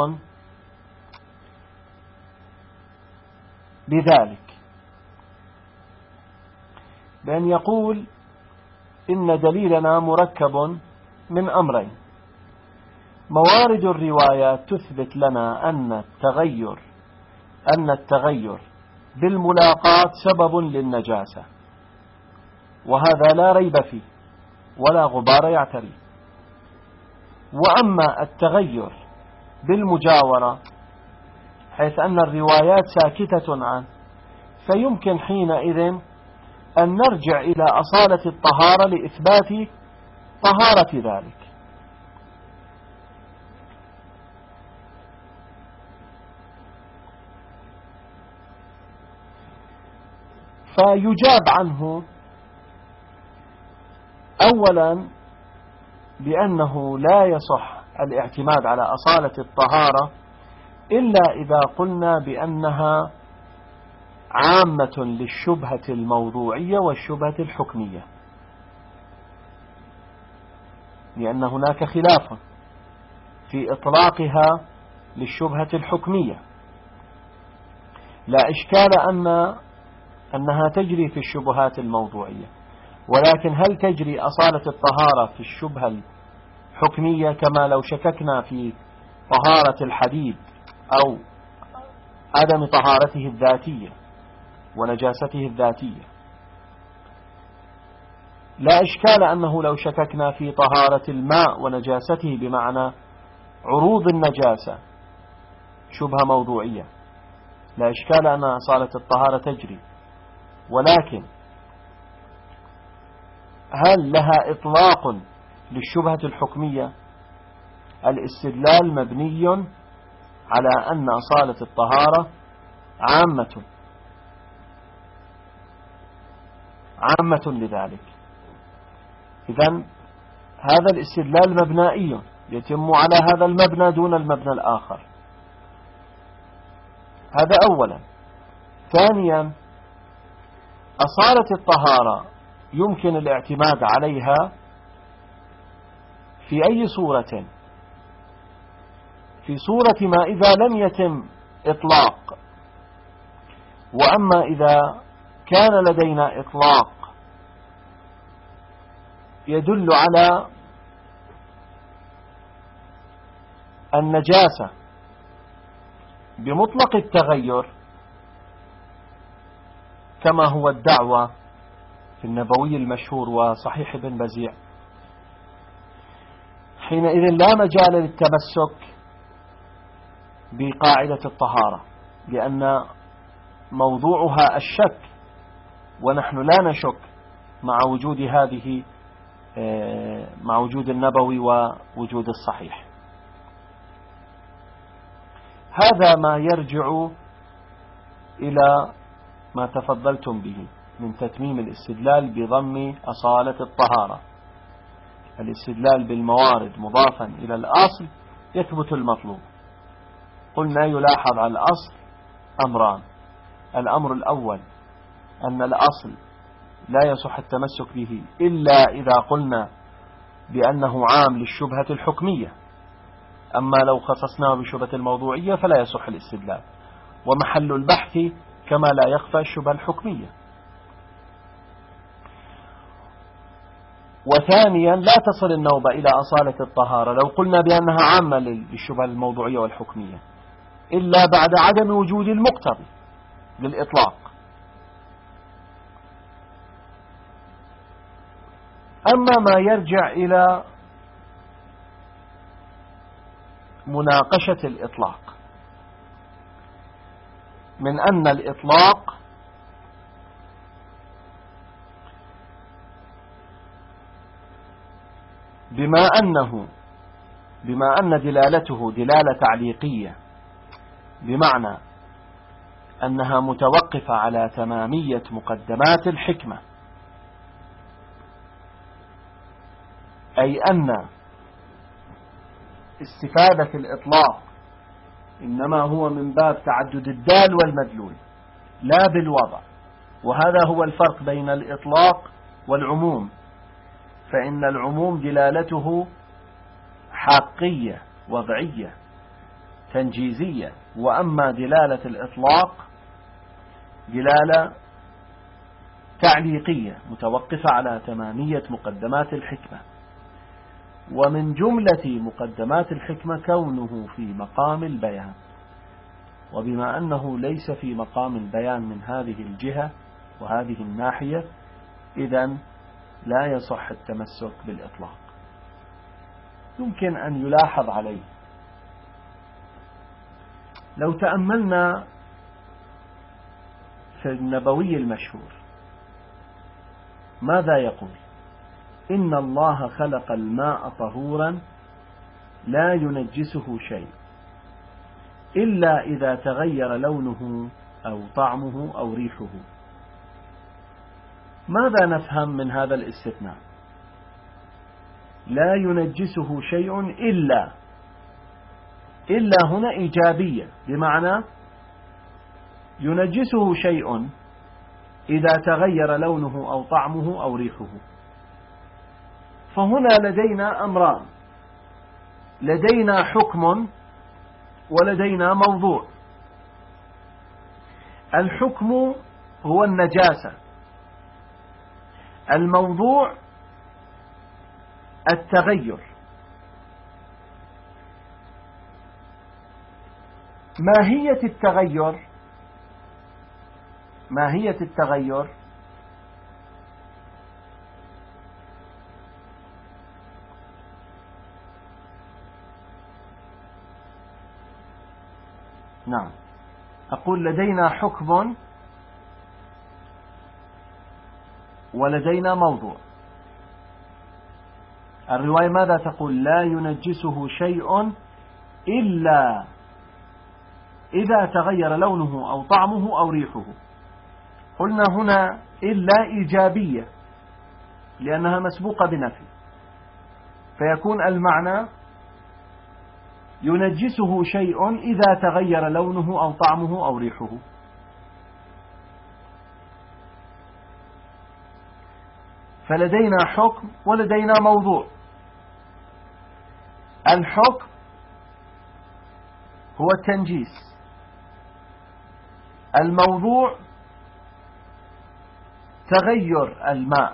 بذلك بأن يقول إن دليلنا مركب من أمرين: موارد الروايات تثبت لنا أن التغير أن التغير بالملاقات سبب للنجاسة، وهذا لا ريب فيه ولا غبار يعتريه. وأما التغير بالمجاورة حيث أن الروايات ساكتة عنه، فيمكن حينئذ أن نرجع إلى أصالة الطهارة لإثبات طهارة ذلك. فيجاب عنه أولا بأنه لا يصح الاعتماد على أصالة الطهارة إلا إذا قلنا بأنها عامة للشبهة الموضوعية والشبهة الحكمية، لأن هناك خلافا في إطلاقها للشبهة الحكمية. لا إشكال أن أنها تجري في الشبهات الموضوعية، ولكن هل تجري أصالة الطهارة في الشبهة الحكمية كما لو شككنا في طهارة الحديد أو عدم طهارته الذاتية ونجاسته الذاتية؟ لا إشكال أنه لو شككنا في طهارة الماء ونجاسته بمعنى عروض النجاسة شبهة موضوعية، لا إشكال أن أصالة الطهارة تجري. ولكن هل لها إطلاق للشبهة الحكمية؟ الاستدلال مبني على أن أصالة الطهارة عامة عامة لذلك. إذن هذا الاستدلال مبنائي يتم على هذا المبنى دون المبنى الآخر. هذا أولا. ثانيا، أصالة الطهارة يمكن الاعتماد عليها في أي صورة؟ في صورة ما إذا لم يتم إطلاق. وأما إذا كان لدينا إطلاق يدل على النجاسة بمطلق التغير كما هو الدعوة في النبوي المشهور وصحيح ابن بزيع، حينئذ لا مجال للتمسك بقاعدة الطهارة، لأن موضوعها الشك، ونحن لا نشك مع وجود هذه مع وجود النبوي ووجود الصحيح. هذا ما يرجع إلى ما تفضلتم به من تتميم الاستدلال بضم أصالة الطهارة. الاستدلال بالموارد مضافا إلى الأصل يثبت المطلوب. قلنا يلاحظ على الأصل أمران: الأمر الأول أن الأصل لا يصح التمسك به إلا إذا قلنا بأنه عام للشبهة الحكمية، أما لو خصصناه بشبهة الموضوعية فلا يصح الاستدلال. ومحل البحث كما لا يخفى الشبهة الحكمية. وثانيا لا تصل النوبة إلى أصالة الطهارة لو قلنا بأنها عامة للشبهة الموضوعية والحكمية إلا بعد عدم وجود المقتضي للإطلاق. أما ما يرجع إلى مناقشة الإطلاق من أن الإطلاق بما أنه بما أن دلالته دلالة تعليقية بمعنى أنها متوقفة على تمامية مقدمات الحكمة، أي أن استفادة الإطلاق إنما هو من باب تعدد الدال والمدلول لا بالوضع. وهذا هو الفرق بين الإطلاق والعموم، فإن العموم دلالته حقية وضعية تنجيزية، وأما دلالة الإطلاق دلالة تعليقية متوقفة على تمامية مقدمات الحكمة. ومن جملة مقدمات الحكمة كونه في مقام البيان، وبما أنه ليس في مقام البيان من هذه الجهة وهذه الناحية إذن لا يصح التمسك بالإطلاق. يمكن أن يلاحظ عليه لو تأملنا في النبوي المشهور ماذا يقول؟ إن الله خلق الماء طهورا لا ينجسه شيء إلا إذا تغير لونه أو طعمه أو ريحه. ماذا نفهم من هذا الاستثناء؟ لا ينجسه شيء إلا إلا هنا إيجابية، بمعنى ينجسه شيء إذا تغير لونه أو طعمه أو ريحه. فهنا لدينا أمران، لدينا حكم ولدينا موضوع. الحكم هو النجاسة، الموضوع التغير. ماهية التغير ماهية التغير نعم، أقول لدينا حكم ولدينا موضوع. الرواية ماذا تقول؟ لا ينجسه شيء إلا إذا تغير لونه أو طعمه أو ريحه. قلنا هنا إلا إيجابية لأنها مسبوقة بنفي، فيكون المعنى ينجسه شيء إذا تغير لونه أو طعمه أو ريحه. فلدينا حكم ولدينا موضوع. الحكم هو التنجيس، الموضوع تغير الماء.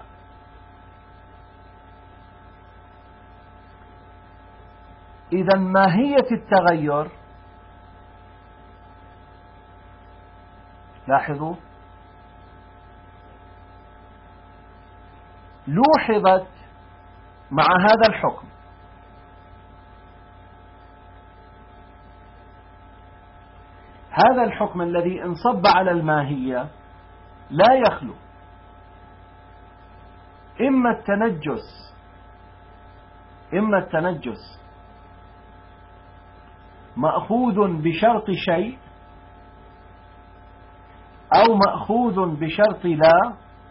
إذا ماهية التغير، لاحظوا، لوحظت مع هذا الحكم. هذا الحكم الذي انصب على الماهية لا يخلو إما التنجس إما التنجس مأخوذ بشرط شيء أو مأخوذ بشرط لا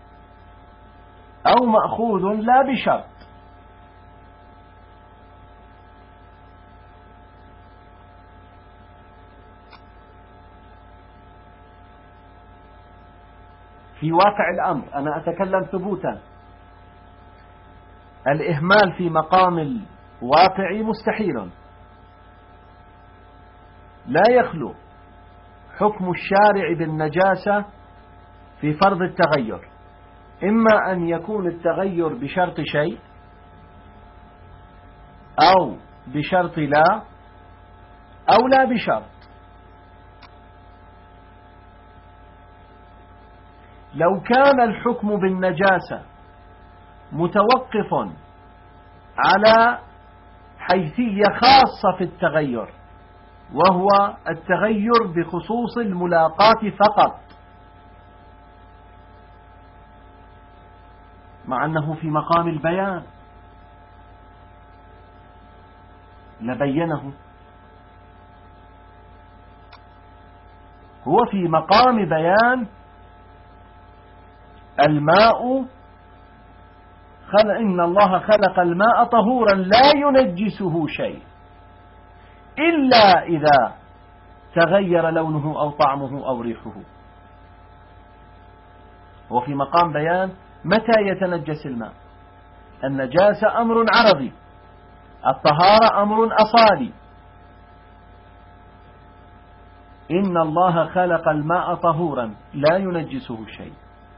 أو مأخوذ لا بشرط. في واقع الأمر أنا أتكلم ثبوتا، الإهمال في مقام الواقع مستحيل. لا يخلو حكم الشارع بالنجاسة في فرض التغير، إما أن يكون التغير بشرط شيء أو بشرط لا أو لا بشرط. لو كان الحكم بالنجاسة متوقف على حيثية خاصة في التغير، وهو التغير بخصوص الملاقاة فقط، مع أنه في مقام البيان لبينه، هو في مقام بيان الماء خلق، إن الله خلق الماء طهورا لا ينجسه شيء إلا إذا تغير لونه أو طعمه أو ريحه. وفي مقام بيان متى يتنجس الماء. النجاسة أمر عرضي، الطهارة أمر أصالي. إن الله خلق الماء طهورا لا ينجسه شيء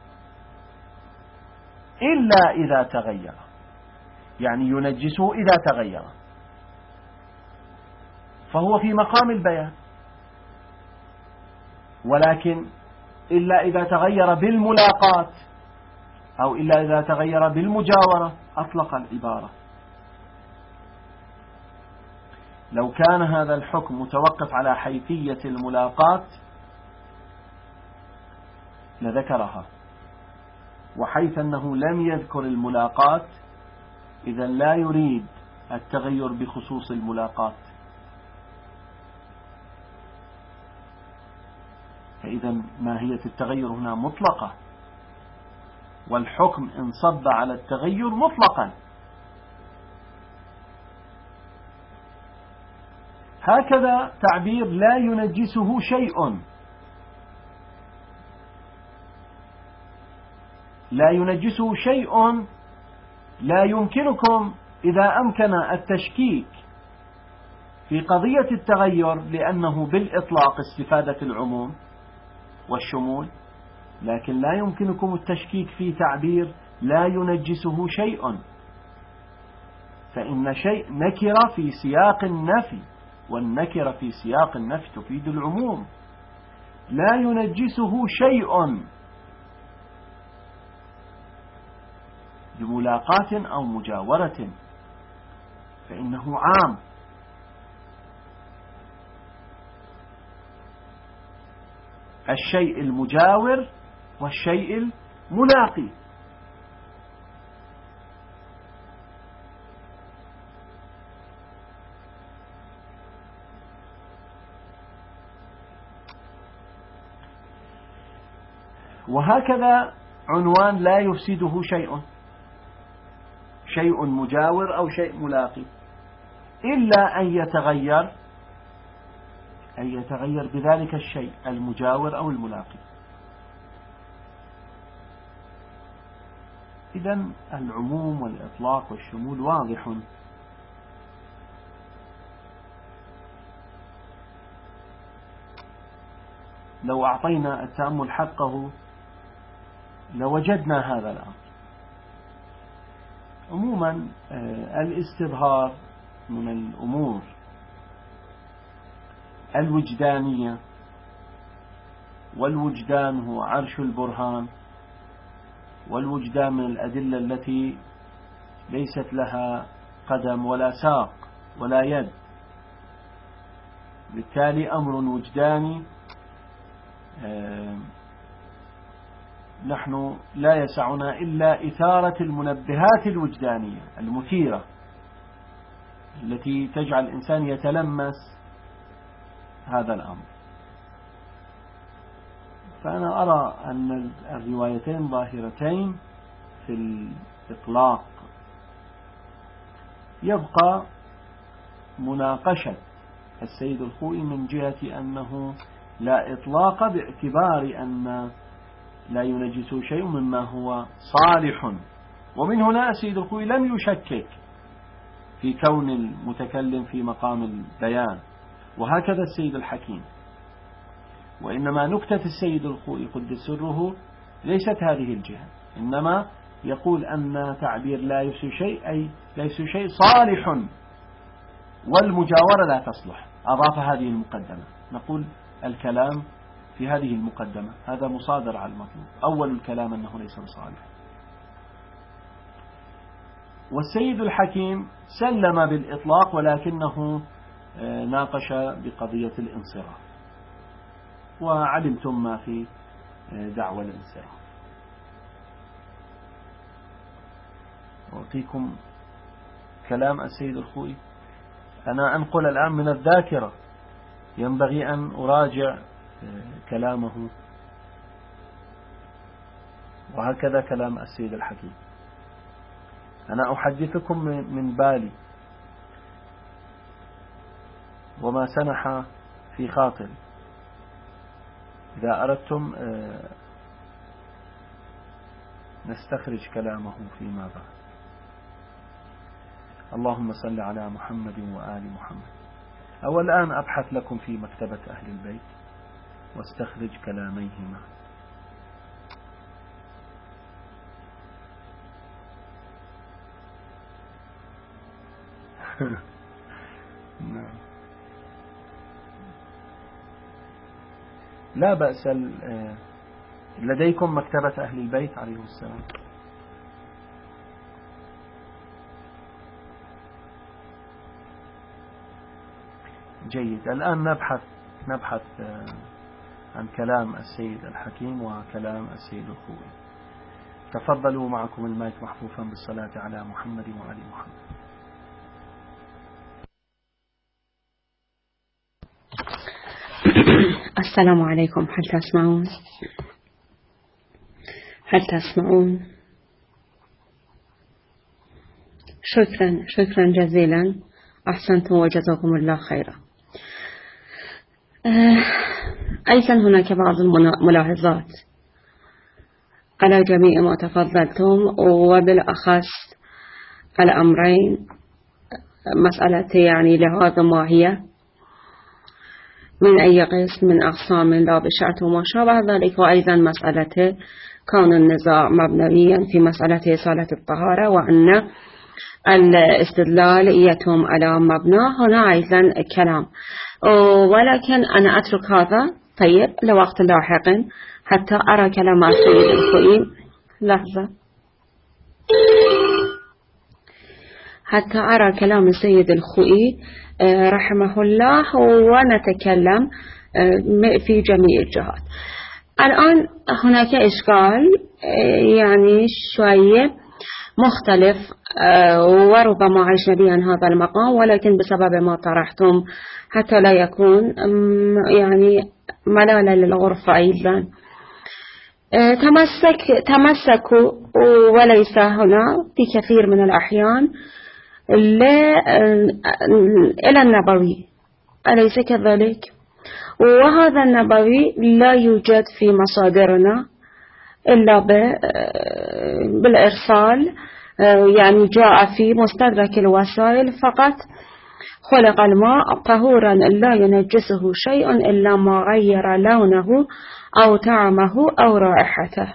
إلا إذا تغير، يعني ينجسه إذا تغير، فهو في مقام البيان. ولكن إلا إذا تغير بالملاقات أو إلا إذا تغير بالمجاورة أطلق العبارة. لو كان هذا الحكم متوقف على حيثية الملاقات لذكرها، وحيث أنه لم يذكر الملاقات إذا لا يريد التغير بخصوص الملاقات. فإذا ماهية التغير هنا مطلقة، والحكم انصب على التغير مطلقا. هكذا تعبير لا ينجسه شيء، لا ينجسه شيء لا يمكنكم إذا أمكن التشكيك في قضية التغير، لأنه بالإطلاق استفادة العموم والشمول، لكن لا يمكنكم التشكيك في تعبير لا ينجسه شيء، فإن شيء نكرة في سياق النفي، والنكرة في سياق النفي تفيد العموم. لا ينجسه شيء بملاقاة أو مجاورة فإنه عام. الشيء المجاور والشيء الملاقي. وهكذا عنوان لا يفسده شيء، شيء مجاور أو شيء ملاقي، إلا أن يتغير، أن يتغير بذلك الشيء المجاور أو الملاقي. إذن العموم والإطلاق والشمول واضح. لو أعطينا التأمل حقه لوجدنا هذا الأمر. عموما الاستظهار من الأمور الوجدانية، والوجدان هو عرش البرهان، والوجدان من الأدلة التي ليست لها قدم ولا ساق ولا يد، بالتالي أمر وجداني نحن لا يسعنا إلا إثارة المنبهات الوجدانية المثيرة التي تجعل الإنسان يتلمس هذا الأمر. فأنا أرى أن الروايتين ظاهرتين في الإطلاق. يبقى مناقشة السيد الخوئي من جهة أنه لا إطلاق باعتبار أن لا ينجس شيء مما هو صالح، ومن هنا السيد الخوئي لم يشكك في كون المتكلم في مقام البيان، وهكذا السيد الحكيم. وإنما نكتة السيد الخوئي قدس سره ليست هذه الجهة، إنما يقول أن تعبير لا يسوي شيء أي لا يسوي شيء صالح والمجاورة لا تصلح، أضاف هذه المقدمة. نقول الكلام في هذه المقدمة هذا مصادر على المطلوب، أول الكلام أنه ليس بصالح. والسيد الحكيم سلم بالإطلاق ولكنه ناقش بقضية الانصراف، وعلمتم ما في دعوى الانصراف. أعطيكم كلام السيد الخوئي، أنا أنقل الآن من الذاكرة، ينبغي أن أراجع كلامه، وهكذا كلام السيد الحكيم. أنا أحدثكم من بالي وما سنح في خاطري، إذا أردتم نستخرج كلامه فيما بعد. اللهم صل على محمد وآل محمد. أو الآن أبحث لكم في مكتبة أهل البيت واستخرج كلاميهما. نعم. لا بأس. لديكم مكتبة أهل البيت عليهم السلام؟ جيد. الآن نبحث نبحث عن كلام السيد الحكيم وكلام السيد الخوئي. تفضلوا، معكم المايك محفوفا بالصلاة على محمد وآل محمد. السلام عليكم. هل تسمعون؟ هل تسمعون؟ شكرا شكرا جزيلا، أحسنتم وجزاكم الله خيرا. أيضا هناك بعض الملاحظات على جميع ما تفضلتم، وبالأخص الأمرين، مسألة يعني لهذا ما هي من أي قسم من أقسام لا بشرط وما شابه ذلك، وأيضا مسألة كون النزاع مبنيا في مسألة صلاة الطهارة، وأن الاستدلال يتم على مبنى. هنا أيضا كلام، ولكن أنا أترك هذا طيب لوقت لاحق حتى أرى كلام السيد الخوئي. لحظة، حتى أرى كلام السيد الخوئي رحمه الله، ونتكلم في جميع الجهات. الآن هناك إشكال يعني شوية مختلف، وربما أجنبي عن هذا المقام، ولكن بسبب ما طرحتم حتى لا يكون يعني ملالة للغرفة أيضا، تمسك تمسكوا وليس هنا في كثير من الأحيان إلى النبوي، أليس كذلك؟ وهذا النبوي لا يوجد في مصادرنا إلا بالإرسال، يعني جاء في مستدرك الوسائل فقط: خلق الماء طهورا لا ينجسه شيء إلا ما غير لونه أو طعمه أو رائحته.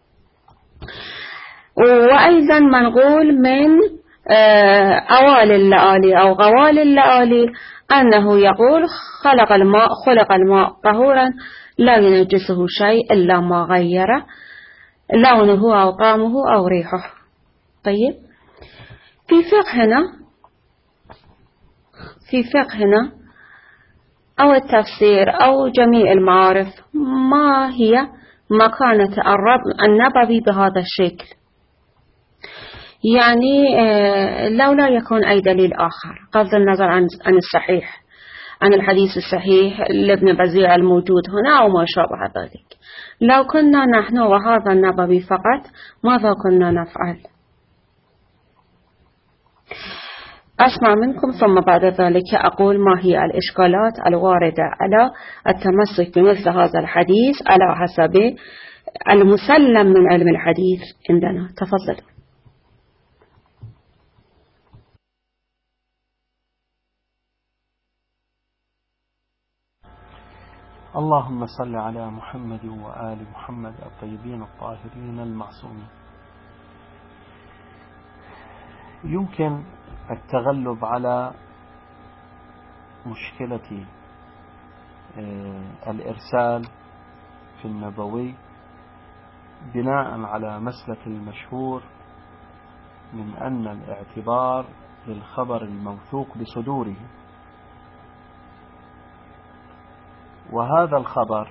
وأيضا منقول من أوالي اللآلي أو غوالي اللآلي أنه يقول: خلق الماء خلق الماء طهورا لا ينجسه شيء إلا ما غير لونه أو طعمه أو ريحه. طيب، في فقهنا في فقهنا أو التفسير أو جميع المعارف، ما هي مكانة النبوي بهذا الشكل؟ يعني لولا يكون أي دليل آخر بغض النظر عن الصحيح، عن الحديث الصحيح لابن بزيع الموجود هنا أو ما شابه ذلك، لو كنا نحن وهذا النبوي فقط ماذا كنا نفعل؟ أسمع منكم، ثم بعد ذلك أقول ما هي الإشكالات الواردة على التمسك بمثل هذا الحديث على حسب المسلم من علم الحديث عندنا. تفضل. اللهم صل على محمد وآل محمد الطيبين الطاهرين المعصومين. يمكن التغلب على مشكلة الإرسال في النبوي بناء على مسلك المشهور من أن الاعتبار للخبر الموثوق بصدوره، وهذا الخبر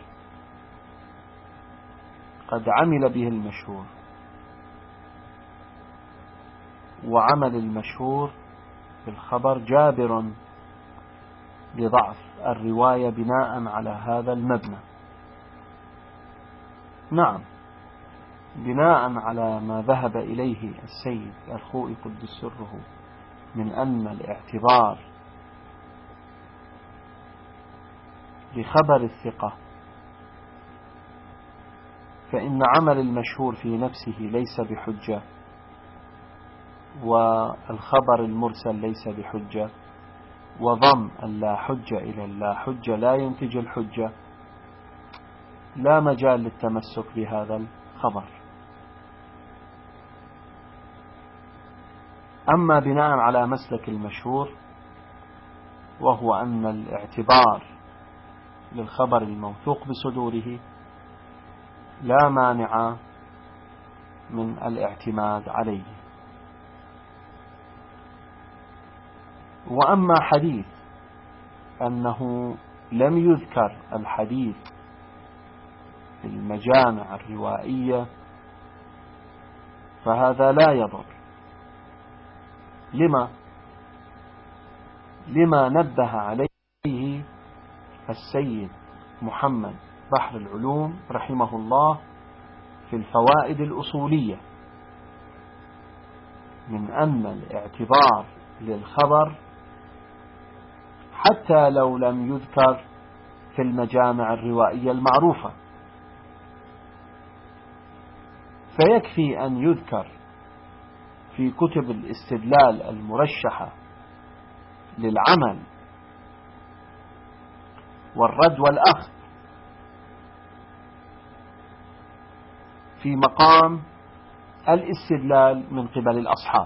قد عمل به المشهور، وعمل المشهور بالخبر جابر لضعف الرواية بناء على هذا المبنى. نعم، بناء على ما ذهب إليه السيد الخوئي قدس سره من أن الاعتبار لخبر الثقة، فإن عمل المشهور في نفسه ليس بحجة، والخبر المرسل ليس بحجة، وضم اللا حجة إلى اللا حجة لا ينتج الحجة، لا مجال للتمسك بهذا الخبر. أما بناء على مسلك المشهور، وهو أن الاعتبار للخبر الموثوق بصدوره، لا مانع من الاعتماد عليه. وأما حديث أنه لم يذكر الحديث في المجامع الروائية فهذا لا يضر. لما؟ لما نبه عليه السيد محمد بحر العلوم رحمه الله في الفوائد الأصولية من أن الاعتبار للخبر حتى لو لم يذكر في المجامع الروائية المعروفة، فيكفي أن يذكر في كتب الاستدلال المرشحة للعمل والرد والأخذ في مقام الاستدلال من قبل الأصحاب.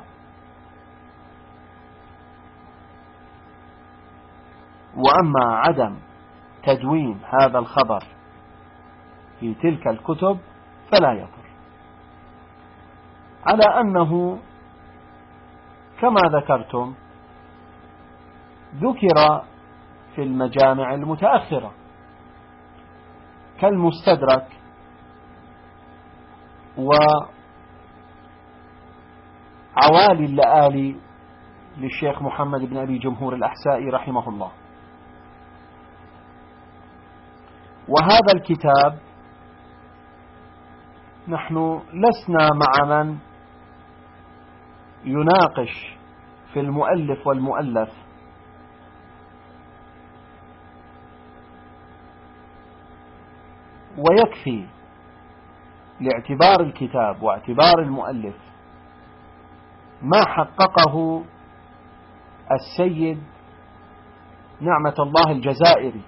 وأما عدم تدوين هذا الخبر في تلك الكتب فلا يضر، على أنه كما ذكرتم ذكر في المجامع المتأخرة كالمستدرك وعوالي اللآلي للشيخ محمد بن أبي جمهور الأحسائي رحمه الله. وهذا الكتاب نحن لسنا مع من يناقش في المؤلف والمؤلف، ويكفي لاعتبار الكتاب واعتبار المؤلف ما حققه السيد نعمة الله الجزائري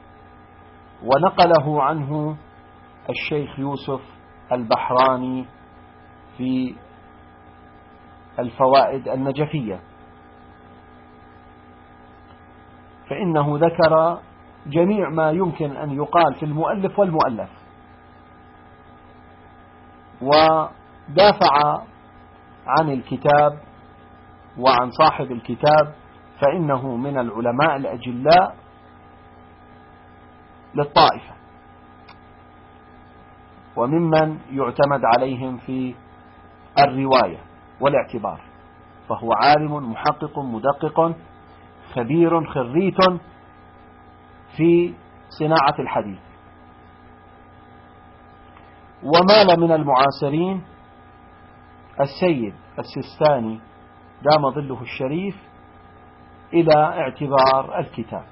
ونقله عنه الشيخ يوسف البحراني في الفوائد النجفية، فإنه ذكر جميع ما يمكن أن يقال في المؤلف والمؤلف، ودافع عن الكتاب وعن صاحب الكتاب، فإنه من العلماء الأجلاء للطائفة وممن يعتمد عليهم في الرواية والاعتبار، فهو عالم محقق مدقق خبير خريت في صناعة الحديث. ومال من المعاصرين السيد السيستاني دام ظله الشريف إلى اعتبار الكتاب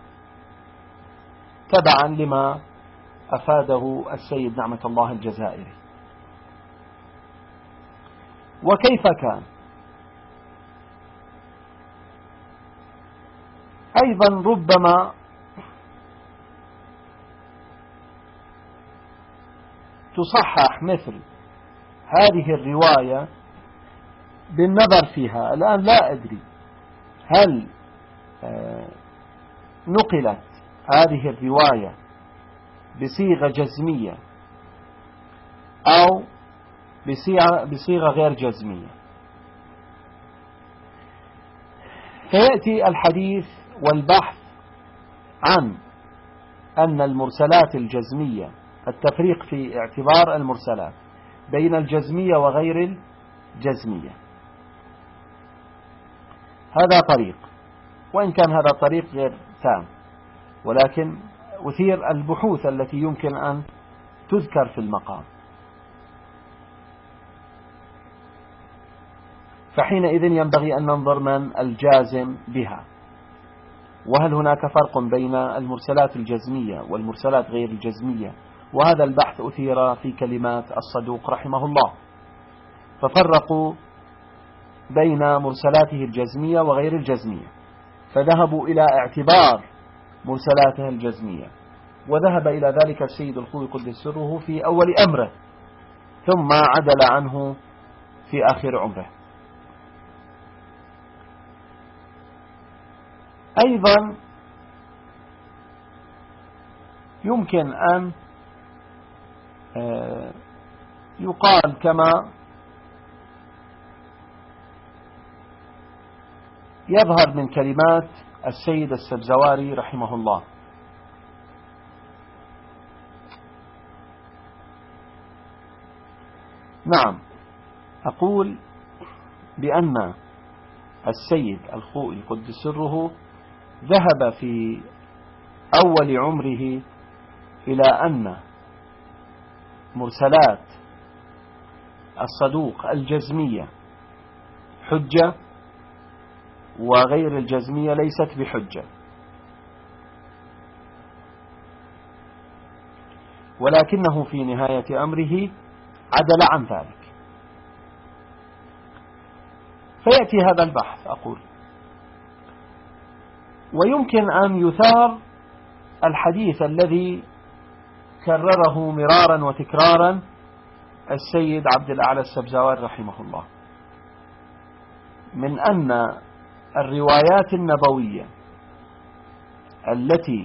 تبعا لما أفاده السيد نعمة الله الجزائري. وكيف كان أيضا ربما تصحح مثل هذه الرواية بالنظر فيها. الآن لا أدري هل نقلت هذه الرواية بصيغة جزمية أو بصيغة, بصيغة غير جزمية. فيأتي الحديث والبحث عن أن المرسلات الجزمية، التفريق في اعتبار المرسلات بين الجزمية وغير الجزمية. هذا طريق، وإن كان هذا طريق غير تام، ولكن أثير البحوث التي يمكن أن تذكر في المقام. فحينئذ ينبغي أن ننظر من الجازم بها، وهل هناك فرق بين المرسلات الجزمية والمرسلات غير الجزمية. وهذا البحث أثير في كلمات الصدوق رحمه الله، ففرقوا بين مرسلاته الجزمية وغير الجزمية، فذهبوا إلى اعتبار مرسلاته الجزمية، وذهب إلى ذلك السيد الخوئي قدس سره في أول أمره، ثم عدل عنه في آخر عمره. أيضا يمكن أن يقال كما يظهر من كلمات السيد السبزواري رحمه الله: نعم، أقول بأن السيد الخوئي قدس سره ذهب في أول عمره إلى أن مرسلات الصدوق الجزمية حجة وغير الجزمية ليست بحجة، ولكنه في نهاية أمره عدل عن ذلك. فيأتي هذا البحث أقول، ويمكن أن يثار الحديث الذي كرره مرارا وتكرارا السيد عبد الأعلى السبزواري رحمه الله، من أن الروايات النبوية التي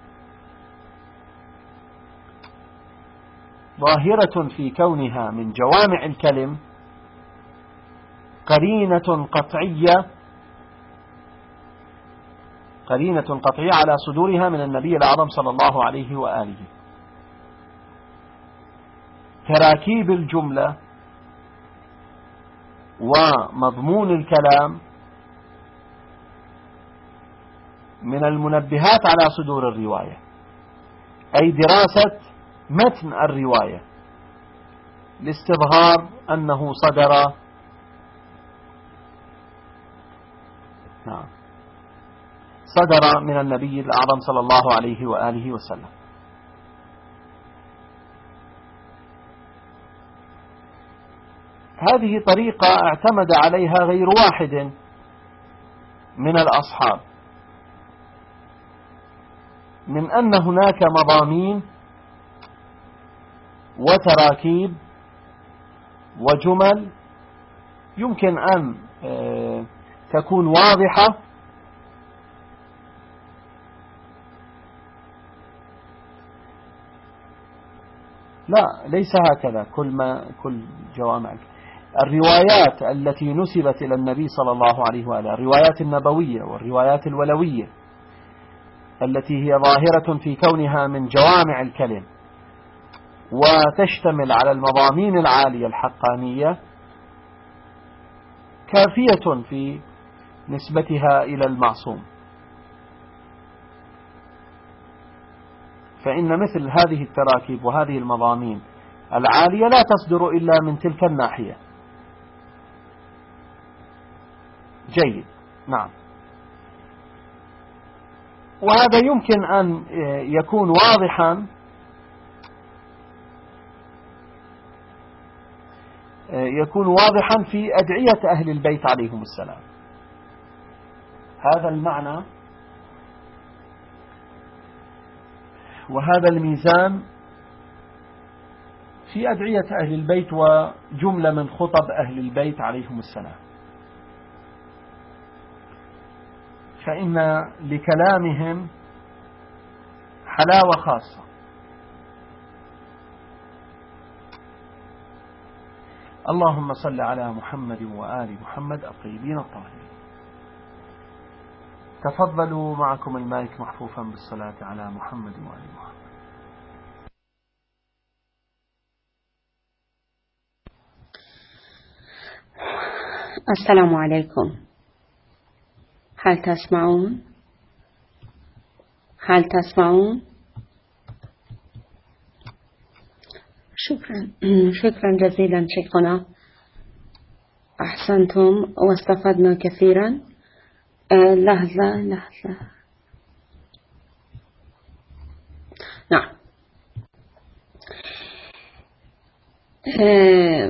ظاهرة في كونها من جوامع الكلم قرينة قطعية قرينة قطعية على صدورها من النبي الأعظم صلى الله عليه وآله. تراكيب الجملة ومضمون الكلام من المنبهات على صدور الرواية، أي دراسة متن الرواية لاستظهار أنه صدر نعم صدر من النبي الأعظم صلى الله عليه وآله وسلم. هذه طريقة اعتمد عليها غير واحد من الأصحاب، من أن هناك مضامين وتراكيب وجمل يمكن أن تكون واضحة لا، ليس هكذا. كل ما كل جوامع الروايات التي نسبت إلى النبي صلى الله عليه وآله، الروايات النبوية والروايات الولوية التي هي ظاهرة في كونها من جوامع الكلم وتشتمل على المضامين العالية الحقانية، كافية في نسبتها إلى المعصوم. فإن مثل هذه التراكيب وهذه المضامين العالية لا تصدر إلا من تلك الناحية. جيد، نعم. وهذا يمكن أن يكون واضحا يكون واضحا في أدعية أهل البيت عليهم السلام. هذا المعنى وهذا الميزان في أدعية أهل البيت وجملة من خطب أهل البيت عليهم السلام، فإن لكلامهم حلاوة خاصة. اللهم صل على محمد وآل محمد الطيبين الطاهرين. تفضلوا، معكم المايك محفوفا بالصلاة على محمد وآل محمد. السلام عليكم. هل تسمعون؟ هل تسمعون؟ شكرا شكرا جزيلا شيخنا، أحسنتم واستفدنا كثيرا. أه لحظة لحظة نعم. أه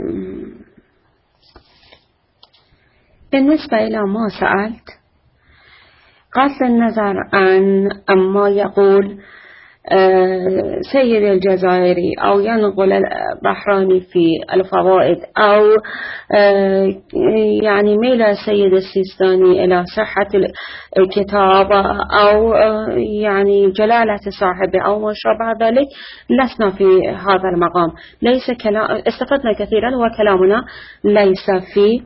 بالنسبة إلى ما سألت، قصد النظر عن أما يقول سيد الجزائري أو ينقل البحراني في الفوائد، أو يعني ميل السيد السيستاني إلى صحة الكتاب، أو يعني جلالة صاحبه أو ما شابه ذلك، لسنا في هذا المقام. ليس كلام استفدنا كثيرا وكلامنا ليس في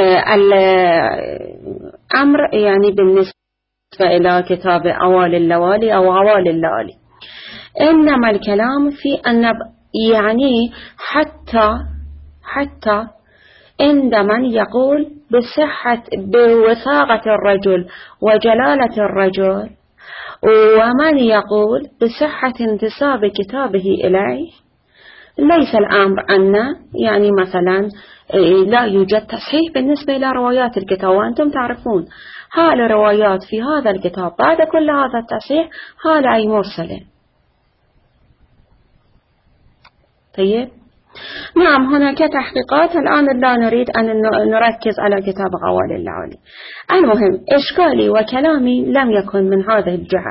الأمر يعني بالنسبة إلى كتاب أوال اللوالي أو عوال اللوالي، إنما الكلام في أن يعني حتى حتى عند من يقول بصحة بوثاقة الرجل وجلالة الرجل، ومن يقول بصحة انتساب كتابه إليه، ليس الأمر أن يعني مثلا لا يوجد تصحيح بالنسبة إلى روايات الكتاب، وأنتم تعرفون هال روايات في هذا الكتاب بعد كل هذا التصحيح هال أي مرسلة. طيب نعم، هناك تحقيقات الآن لا نريد أن نركز على كتاب عوال اللوالي. المهم إشكالي وكلامي لم يكن من هذه الجهة،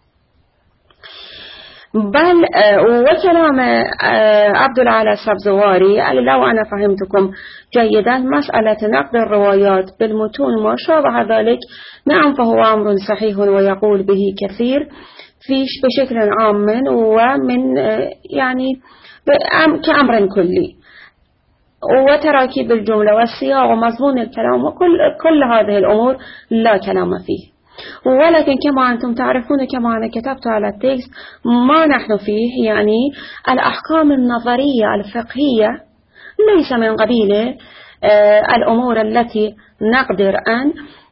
بل وكلام عبد العال السبزواري لو أنا فهمتكم جيدا، مسألة نقد الروايات بالمتون ما شابه ذلك، نعم فهو أمر صحيح ويقول به كثير فيش بشكل عام ومن يعني كأمر كلي، وتراكيب الجملة والسياق ومضمون الكلام وكل كل هذه الأمور لا كلام فيه. ولكن كما أنتم تعرفون كما أنا كتبت على التكست، ما نحن فيه يعني الأحكام النظرية الفقهية ليس من قبيل الأمور التي نقدر أن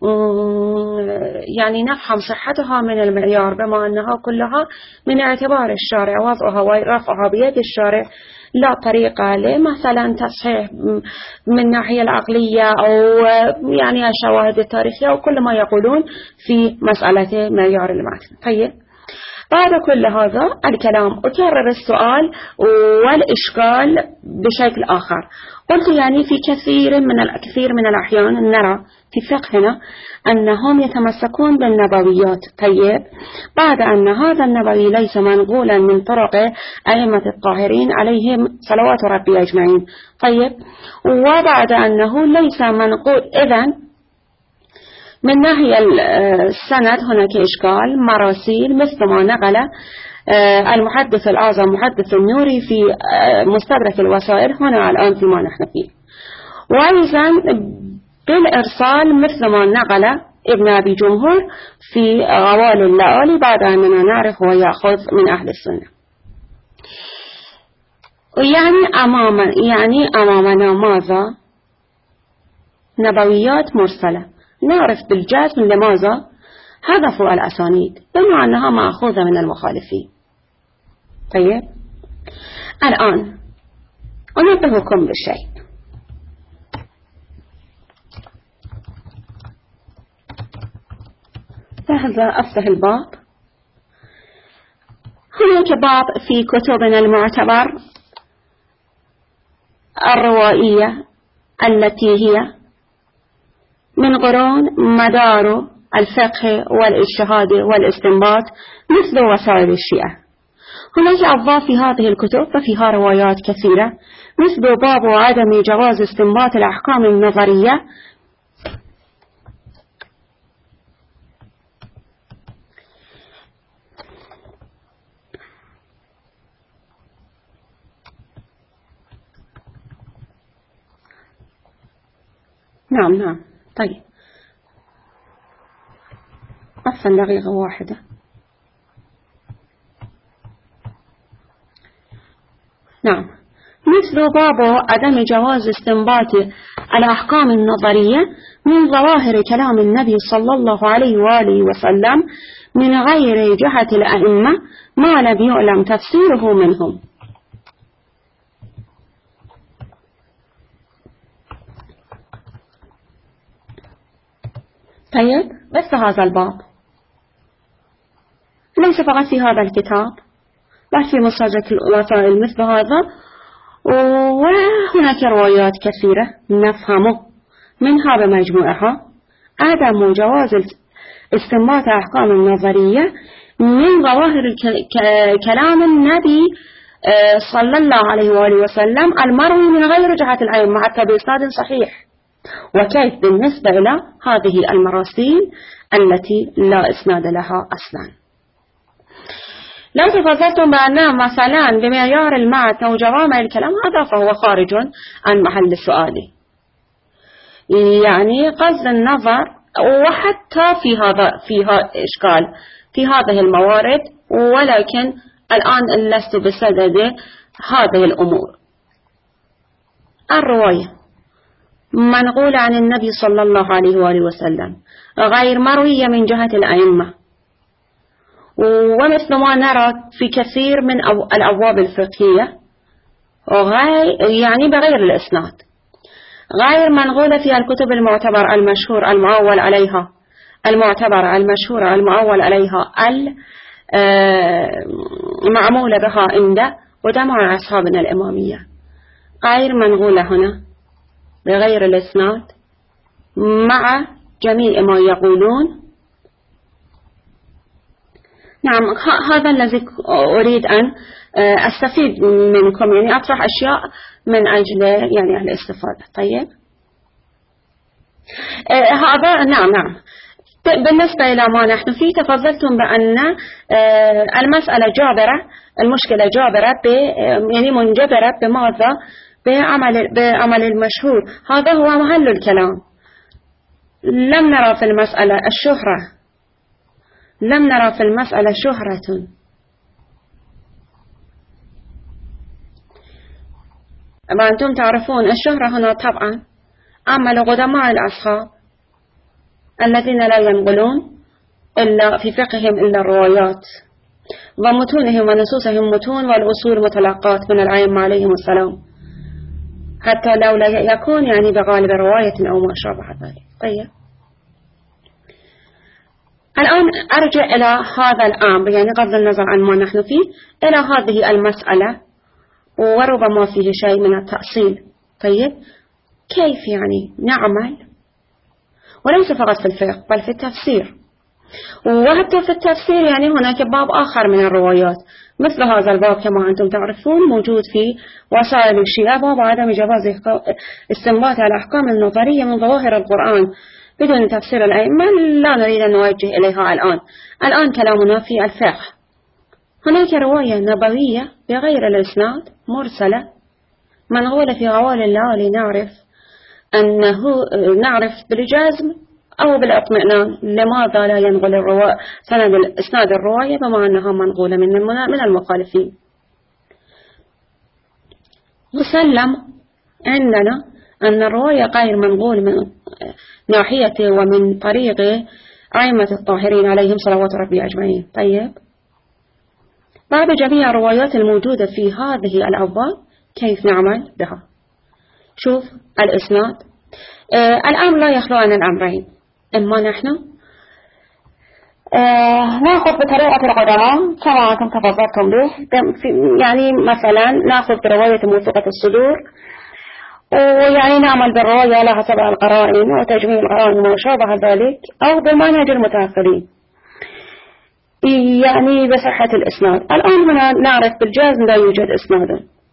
يعني نفهم صحتها من المعيار، بما أنها كلها من اعتبار الشارع وضعها ورفعها بيد الشارع، لا طريقة لمثلا تصحيح من ناحية العقلية أو يعني الشواهد التاريخية وكل ما يقولون في مسألة معيار المتن. طيب بعد كل هذا الكلام أكرر السؤال والإشكال بشكل آخر. قلت يعني في كثير من الكثير من الأحيان نرى في فقهنا أنهم يتمسكون بالنبويات. طيب بعد أن هذا النبوي ليس منقولا من طرق أئمة الطاهرين عليهم صلوات ربي أجمعين. طيب وبعد أنه ليس منقول، إذن من ناحية السند هناك إشكال مراسيل مثل ما نقل المحدث الأعظم محدث النوري في مستدرك الوسائل هنا الآن فيما نحن فيه، وأيضا بالإرسال مثل ما نقل ابن أبي جمهور في عوال اللوالي، بعد أننا نعرف ويأخذ من أهل السنة. يعني أمام يعني أمامنا ماذا؟ نبويات مرسلة. نعرف بالجزم لماذا هدف الأسانيد، بما أنها مأخوذة من المخالفين. طيب الآن أنبهكم بشيء. لحظة أفتح الباب. هناك باب في كتبنا المعتبر الروائية التي هي من قرون مدار الفقه والاجتهاد والاستنباط مثل وسائل الشيعة، هناك أبواب في هذه الكتب وفيها روايات كثيرة، مثل باب عدم جواز استنباط الأحكام النظرية. نعم نعم طيب عفوا دقيقة واحدة. نعم مثل باب عدم جواز استنباط الأحكام النظرية من ظواهر كلام النبي صلى الله عليه وآله وسلم من غير جهة الأئمة ما لم يعلم تفسيره منهم. طيب بس هذا الباب ليس فقط في هذا الكتاب بل في مساجة الوسائل مثل هذا، وهناك روايات كثيرة نفهم منها بمجموعها عدم جواز استنباط أحكام النظرية من ظواهر كلام النبي صلى الله عليه وآله وسلم المروي من غير جهة الأئمة حتى بإسناد صحيح. وكيف بالنسبة إلى هذه المراسيل التي لا إسناد لها أصلا؟ لو تفضلتم بأنها مثلا بمعيار المعتن وجوامع الكلام هذا فهو خارج عن محل سؤالي، يعني قصد النظر. وحتى في هذا فيها إشكال في هذه الموارد، ولكن الآن لست بصدد هذه الأمور. الرواية منقولة عن النبي صلى الله عليه وآله وسلم غير مروية من جهة الأئمة، ومثل ما نرى في كثير من الأبواب الفقهية يعني بغير الإسناد، غير منقولة في الكتب المعتبر المشهور المعول عليها المعتبر المشهور المعول عليها المعمولة بها عند ودمع أصحابنا الإمامية، غير منقولة هنا بغير الإسناد مع جميع ما يقولون. نعم هذا الذي أريد أن أستفيد منكم، يعني أطرح أشياء من أجل يعني الاستفادة. طيب هذا نعم نعم بالنسبة إلى ما نحن فيه تفضلتم بأن المسألة جابرة، المشكلة جابرة يعني منجبرة بماذا؟ بعمل, بعمل المشهور. هذا هو محل الكلام. لم نرى في المسألة الشهرة لم نرى في المسألة شهرة. أما أنتم تعرفون الشهرة هنا طبعا عمل قدماء الأصحاب الذين لا ينقلون إلا في فقههم إلا الروايات، ومتونهم ونصوصهم متون والأصول متلقات من الأئمة عليهم السلام، حتى لو لا يكون يعني بغالب رواية أو ما شابه ذلك. طيب الآن أرجع إلى هذا الأمر، يعني بغض النظر عن ما نحن فيه، إلى هذه المسألة وربما فيه شيء من التأصيل. طيب كيف يعني نعمل، وليس فقط في الفقه بل في التفسير، وحتى في التفسير يعني هناك باب آخر من الروايات مثل هذا الباب كما أنتم تعرفون موجود في وسائل الشيعة، باب عدم جواز استنباط الأحكام النظرية من ظواهر القرآن بدون تفسير الأئمة. لا نريد أن نوجه إليها الآن الآن كلامنا في الفقه. هناك رواية نبوية بغير الإسناد مرسلة منقولة في غوال الله لنعرف أنه نعرف بالجزم أو بالاطمئنان لماذا لا ينقل الرواية سند إسناد الرواية بما أنها منقولة من من المخالفين. مسلم عندنا أن الرواية غير منقول من ناحية ومن طريق أئمة الطاهرين عليهم صلوات ربي أجمعين. طيب بعد جميع الروايات الموجودة في هذه الأبواب كيف نعمل بها؟ شوف الإسناد آه الأمر لا يخلو عن الأمرين، إما نحن آه نأخذ بطريقة القدماء كما أنتم تفضلتم به، يعني مثلا نأخذ برواية موثوقة الصدور ويعني نعمل بالرواية على حسب القرائن وتجميع القرائن وما شابه ذلك، أو بمنهج المتأخرين. يعني بصحة الإسناد. الآن هنا نعرف بالجازم لا يوجد إسناد،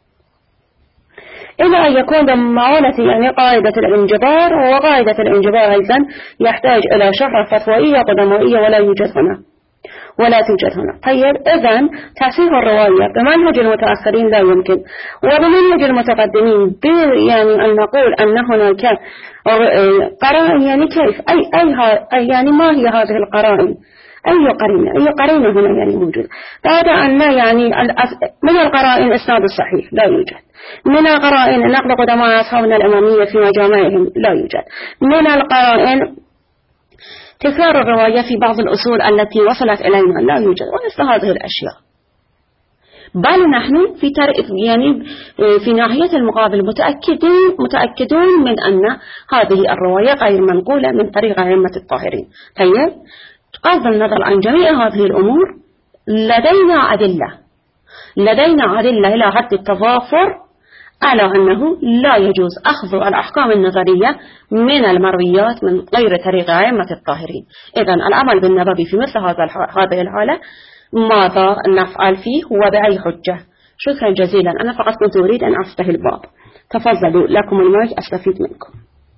إلا أن يكون ضمانة يعني قاعدة الانجبار، وقاعدة الانجبار أيضا يحتاج إلى شهرة فتوائية قدمائية ولا يوجد هنا ولا توجد هنا. طيب إذن تصحيح الرواية بمنهج المتأخرين لا يمكن، وبمنهج المتقدمين يعني أن نقول أن هناك قرائن، يعني كيف أي, أي يعني ما هي هذه القرائن؟ أي قرينة أي قرينة هنا يعني موجود؟ بعد أن يعني من القرائن إسناد الصحيح لا يوجد، من القرائن نقل قدماء أصحابنا الإمامية في مجامعهم لا يوجد، من القرائن تكرار الرواية في بعض الأصول التي وصلت إلينا لا يوجد، ونفس هذه الأشياء. بل نحن في يعني في ناحية المقابل متأكدين متأكدون من أن هذه الرواية غير منقولة من طريق أئمة الطاهرين. طيب بغض النظر عن جميع هذه الأمور لدينا أدلة لدينا أدلة إلى حد التضافر على أنه لا يجوز أخذ الأحكام النظرية من المرويات من غير طريق أئمة الطاهرين. إذن العمل بالنبوي في مثل هذه الحالة ماذا نفعل فيه وبأي حجة؟ شكرا جزيلا. أنا فقط كنت أريد أن أفتح الباب. تفضلوا لكم المايك أستفيد منكم.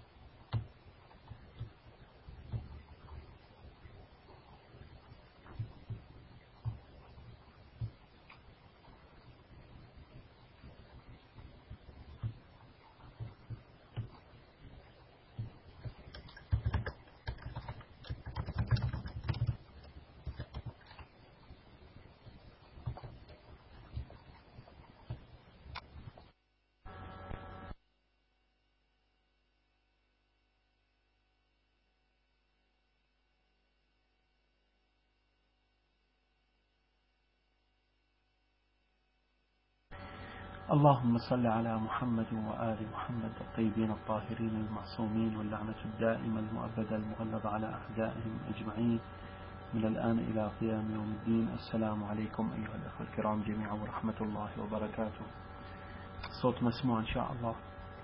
اللهم صل على محمد وآل محمد الطيبين الطاهرين المعصومين، واللعنة الدائمة المؤبدة المغلظة على أعدائهم أجمعين من الآن إلى قيام يوم الدين. السلام عليكم أيها الأخوة الكرام جميعا ورحمة الله وبركاته. الصوت مسموع إن شاء الله.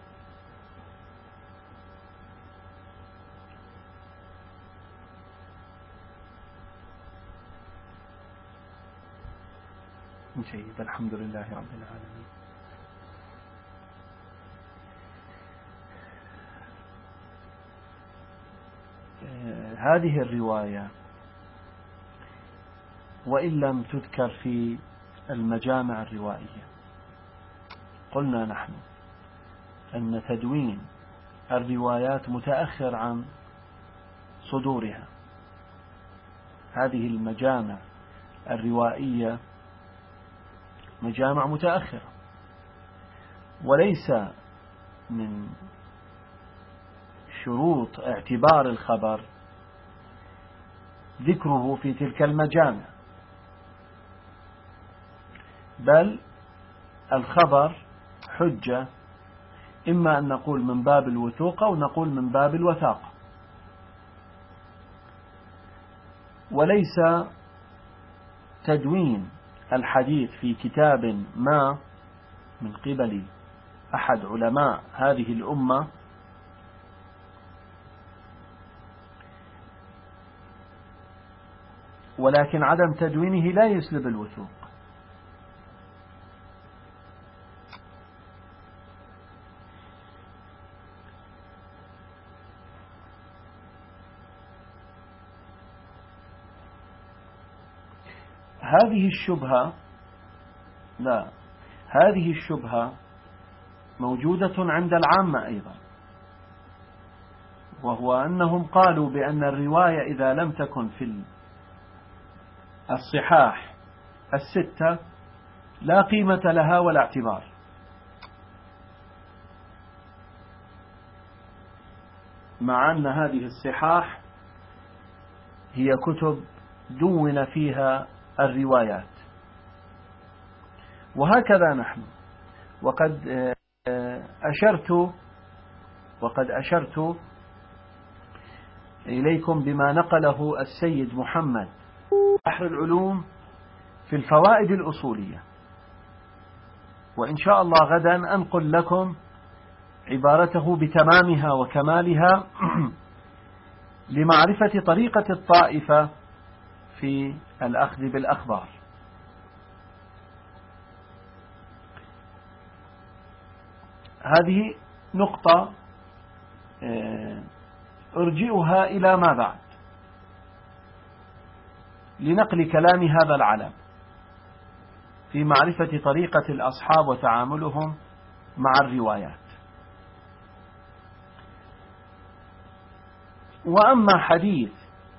جيد، الحمد لله رب العالمين. هذه الرواية وإن لم تذكر في المجامع الروائية، قلنا نحن أن تدوين الروايات متأخر عن صدورها. هذه المجامع الروائية مجامع متأخرة، وليس من شروط اعتبار الخبر ذكره في تلك المجامع، بل الخبر حجة إما أن نقول من باب الوثوق أو نقول من باب الوثاقة، وليس تدوين الحديث في كتاب ما من قبل أحد علماء هذه الأمة ولكن عدم تدوينه لا يسلب الوثوق. هذه الشبهة لا هذه الشبهة موجودة عند العامة أيضا، وهو أنهم قالوا بأن الرواية إذا لم تكن في الصحاح الستة لا قيمة لها ولا اعتبار، مع أن هذه الصحاح هي كتب دون فيها الروايات. وهكذا نحن، وقد أشرت وقد أشرت إليكم بما نقله السيد محمد بحر العلوم في الفوائد الأصولية، وإن شاء الله غدا أنقل لكم عبارته بتمامها وكمالها لمعرفة طريقة الطائفة في الأخذ بالأخبار. هذه نقطة أرجئها إلى ما بعد لنقل كلام هذا العلم في معرفة طريقة الأصحاب وتعاملهم مع الروايات. وأما حديث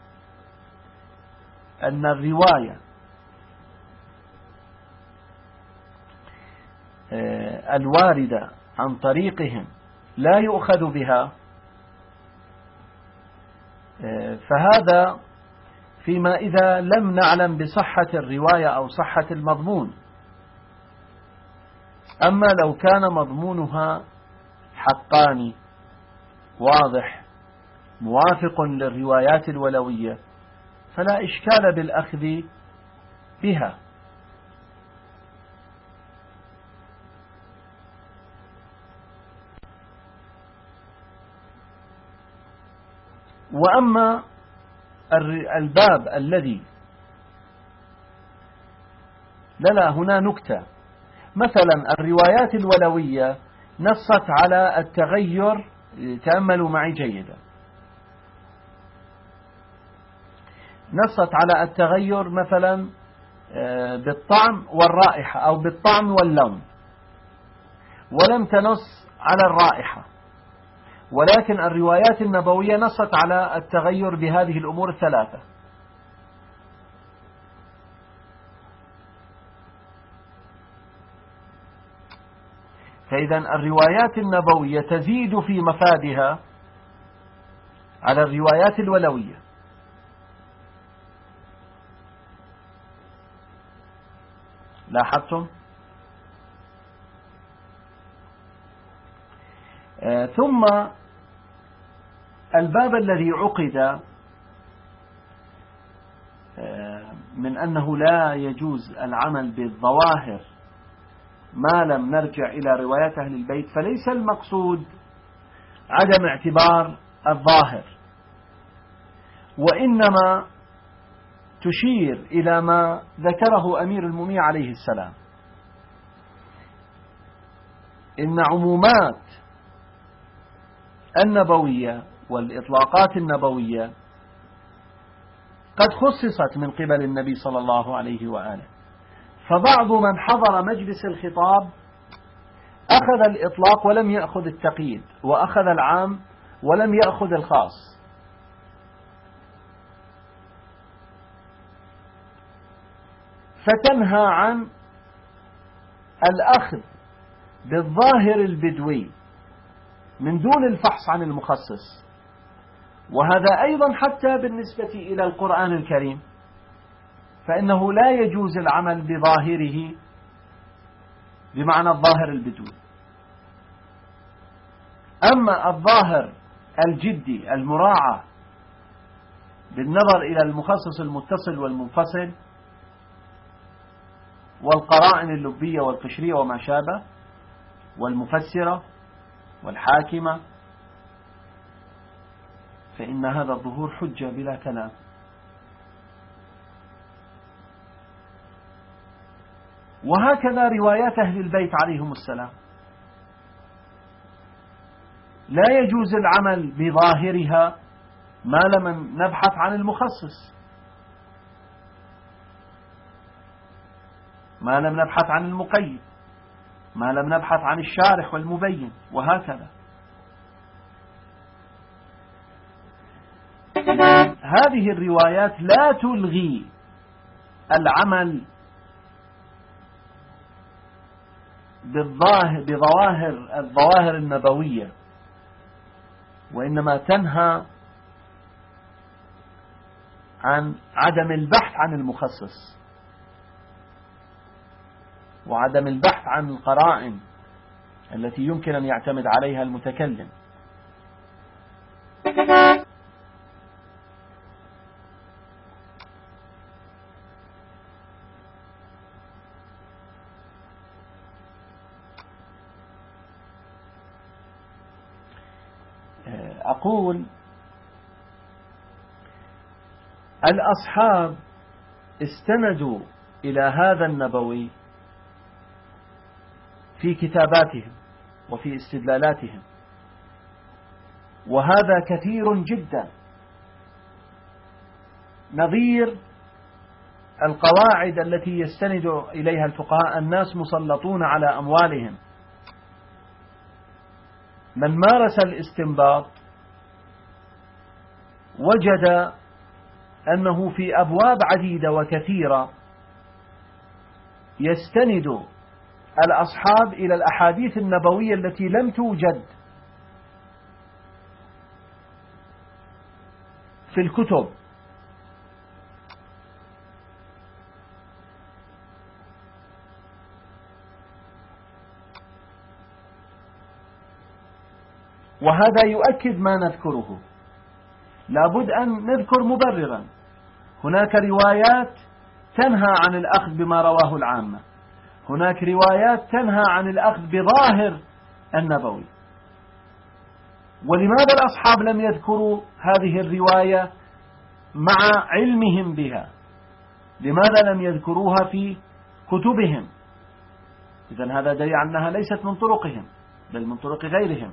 أن الرواية الواردة عن طريقهم لا يؤخذ بها، فهذا فيما إذا لم نعلم بصحة الرواية أو صحة المضمون. أما لو كان مضمونها حقاني واضح موافق للروايات الولوية فلا إشكال بالأخذ بها. وأما الباب الذي لا لا هنا نكتة، مثلا الروايات الولوية نصت على التغير، تأملوا معي جيدا، نصت على التغير مثلا بالطعم والرائحة أو بالطعم واللون، ولم تنص على الرائحة، ولكن الروايات النبوية نصت على التغير بهذه الأمور الثلاثة. فإذا الروايات النبوية تزيد في مفادها على الروايات الولوية. لاحظتم؟ آه ثم الباب الذي عقد آه من أنه لا يجوز العمل بالظواهر ما لم نرجع إلى روايات أهل البيت، فليس المقصود عدم اعتبار الظاهر، وإنما تشير إلى ما ذكره أمير المؤمنين عليه السلام، إن عمومات النبوية والإطلاقات النبوية قد خصصت من قبل النبي صلى الله عليه وآله، فبعض من حضر مجلس الخطاب أخذ الإطلاق ولم يأخذ التقييد، وأخذ العام ولم يأخذ الخاص. فتنهى عن الأخذ بالظاهر البدوي من دون الفحص عن المخصص، وهذا أيضا حتى بالنسبة إلى القرآن الكريم، فإنه لا يجوز العمل بظاهره بمعنى الظاهر البدوي. أما الظاهر الجدي المراعى بالنظر إلى المخصص المتصل والمنفصل والقرائن اللبية والقشرية وما شابه والمفسرة والحاكمة، فإن هذا الظهور حجة بلا كلام. وهكذا روايات أهل البيت عليهم السلام لا يجوز العمل بظاهرها ما لم نبحث عن المخصص، ما لم نبحث عن المقيد، ما لم نبحث عن الشارح والمبين، وهكذا. هذه الروايات لا تلغي العمل بالظاهر بظواهر الظواهر النبوية، وإنما تنهى عن عدم البحث عن المخصص وعدم البحث عن القرائن التي يمكن أن يعتمد عليها المتكلم. أقول الأصحاب استندوا إلى هذا النبوي في كتاباتهم وفي استدلالاتهم، وهذا كثير جدا، نظير القواعد التي يستند إليها الفقهاء. الناس مسلطون على أموالهم، من مارس الاستنباط وجد أنه في أبواب عديدة وكثيرة يستند الأصحاب إلى الأحاديث النبوية التي لم توجد في الكتب، وهذا يؤكد ما نذكره. لابد أن نذكر مبررا. هناك روايات تنهى عن الأخذ بما رواه العامة، هناك روايات تنهى عن الأخذ بظاهر النبوي. ولماذا الأصحاب لم يذكروا هذه الرواية مع علمهم بها؟ لماذا لم يذكروها في كتبهم؟ إذن هذا دليل أنها ليست من طرقهم بل من طرق غيرهم.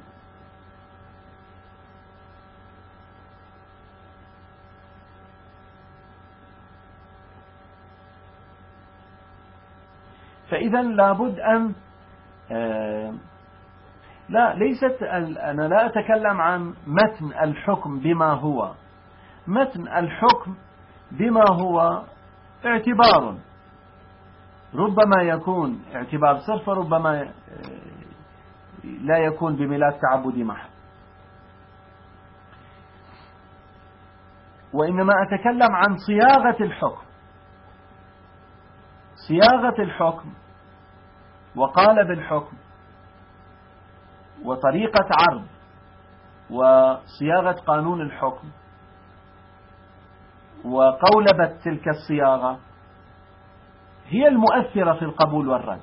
فإذا لابد أن آه لا ليست أنا لا أتكلم عن متن الحكم بما هو. متن الحكم بما هو اعتبار، ربما يكون اعتبار صرف، ربما لا يكون بملاك تعبدي محض. وإنما أتكلم عن صياغة الحكم، صياغة الحكم وقالب الحكم وطريقة عرض وصياغة قانون الحكم وقولبة تلك الصياغة هي المؤثرة في القبول والرد.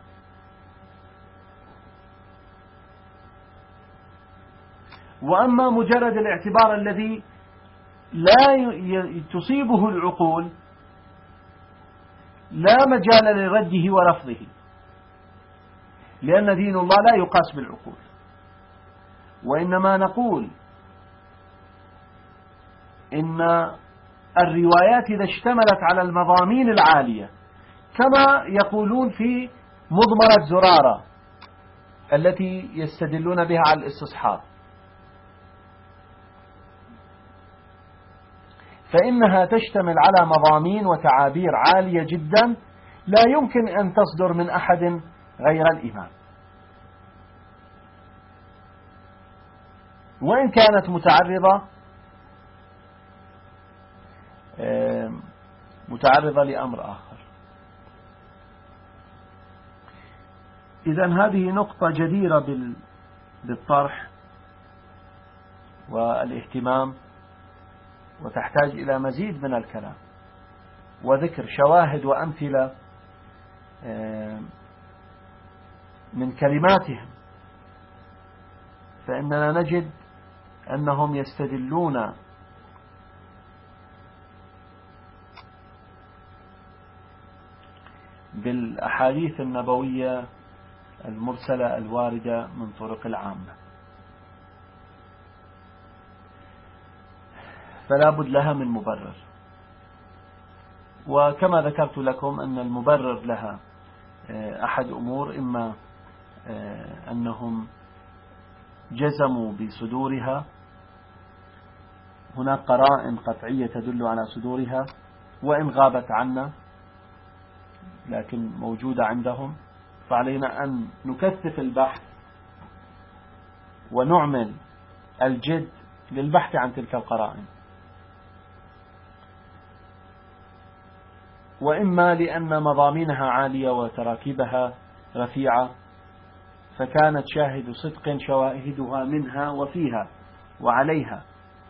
وأما مجرد الاعتبار الذي لا تصيبه العقول لا مجال لرده ورفضه، لأن دين الله لا يقاس بالعقول. وإنما نقول إن الروايات إذا اشتملت على المضامين العالية، كما يقولون في مضمرة زرارة التي يستدلون بها على الاستصحاب، فإنها تشتمل على مضامين وتعابير عالية جدا لا يمكن أن تصدر من أحد غير الإمام، وإن كانت متعرضة متعرضة لأمر آخر. إذن هذه نقطة جديرة بالطرح والاهتمام، وتحتاج إلى مزيد من الكلام وذكر شواهد وأمثلة من كلماتهم. فإننا نجد أنهم يستدلون بالأحاديث النبوية المرسلة الواردة من طرق العامة، فلا بد لها من مبرر. وكما ذكرت لكم أن المبرر لها أحد أمور: إما أنهم جزموا بصدورها، هناك قرائن قطعية تدل على صدورها وإن غابت عنا لكن موجودة عندهم، فعلينا أن نكثف البحث ونعمل الجد للبحث عن تلك القرائن. وإما لأن مضامينها عالية وتراكيبها رفيعة، فكانت شاهد صدق شواهدها منها وفيها وعليها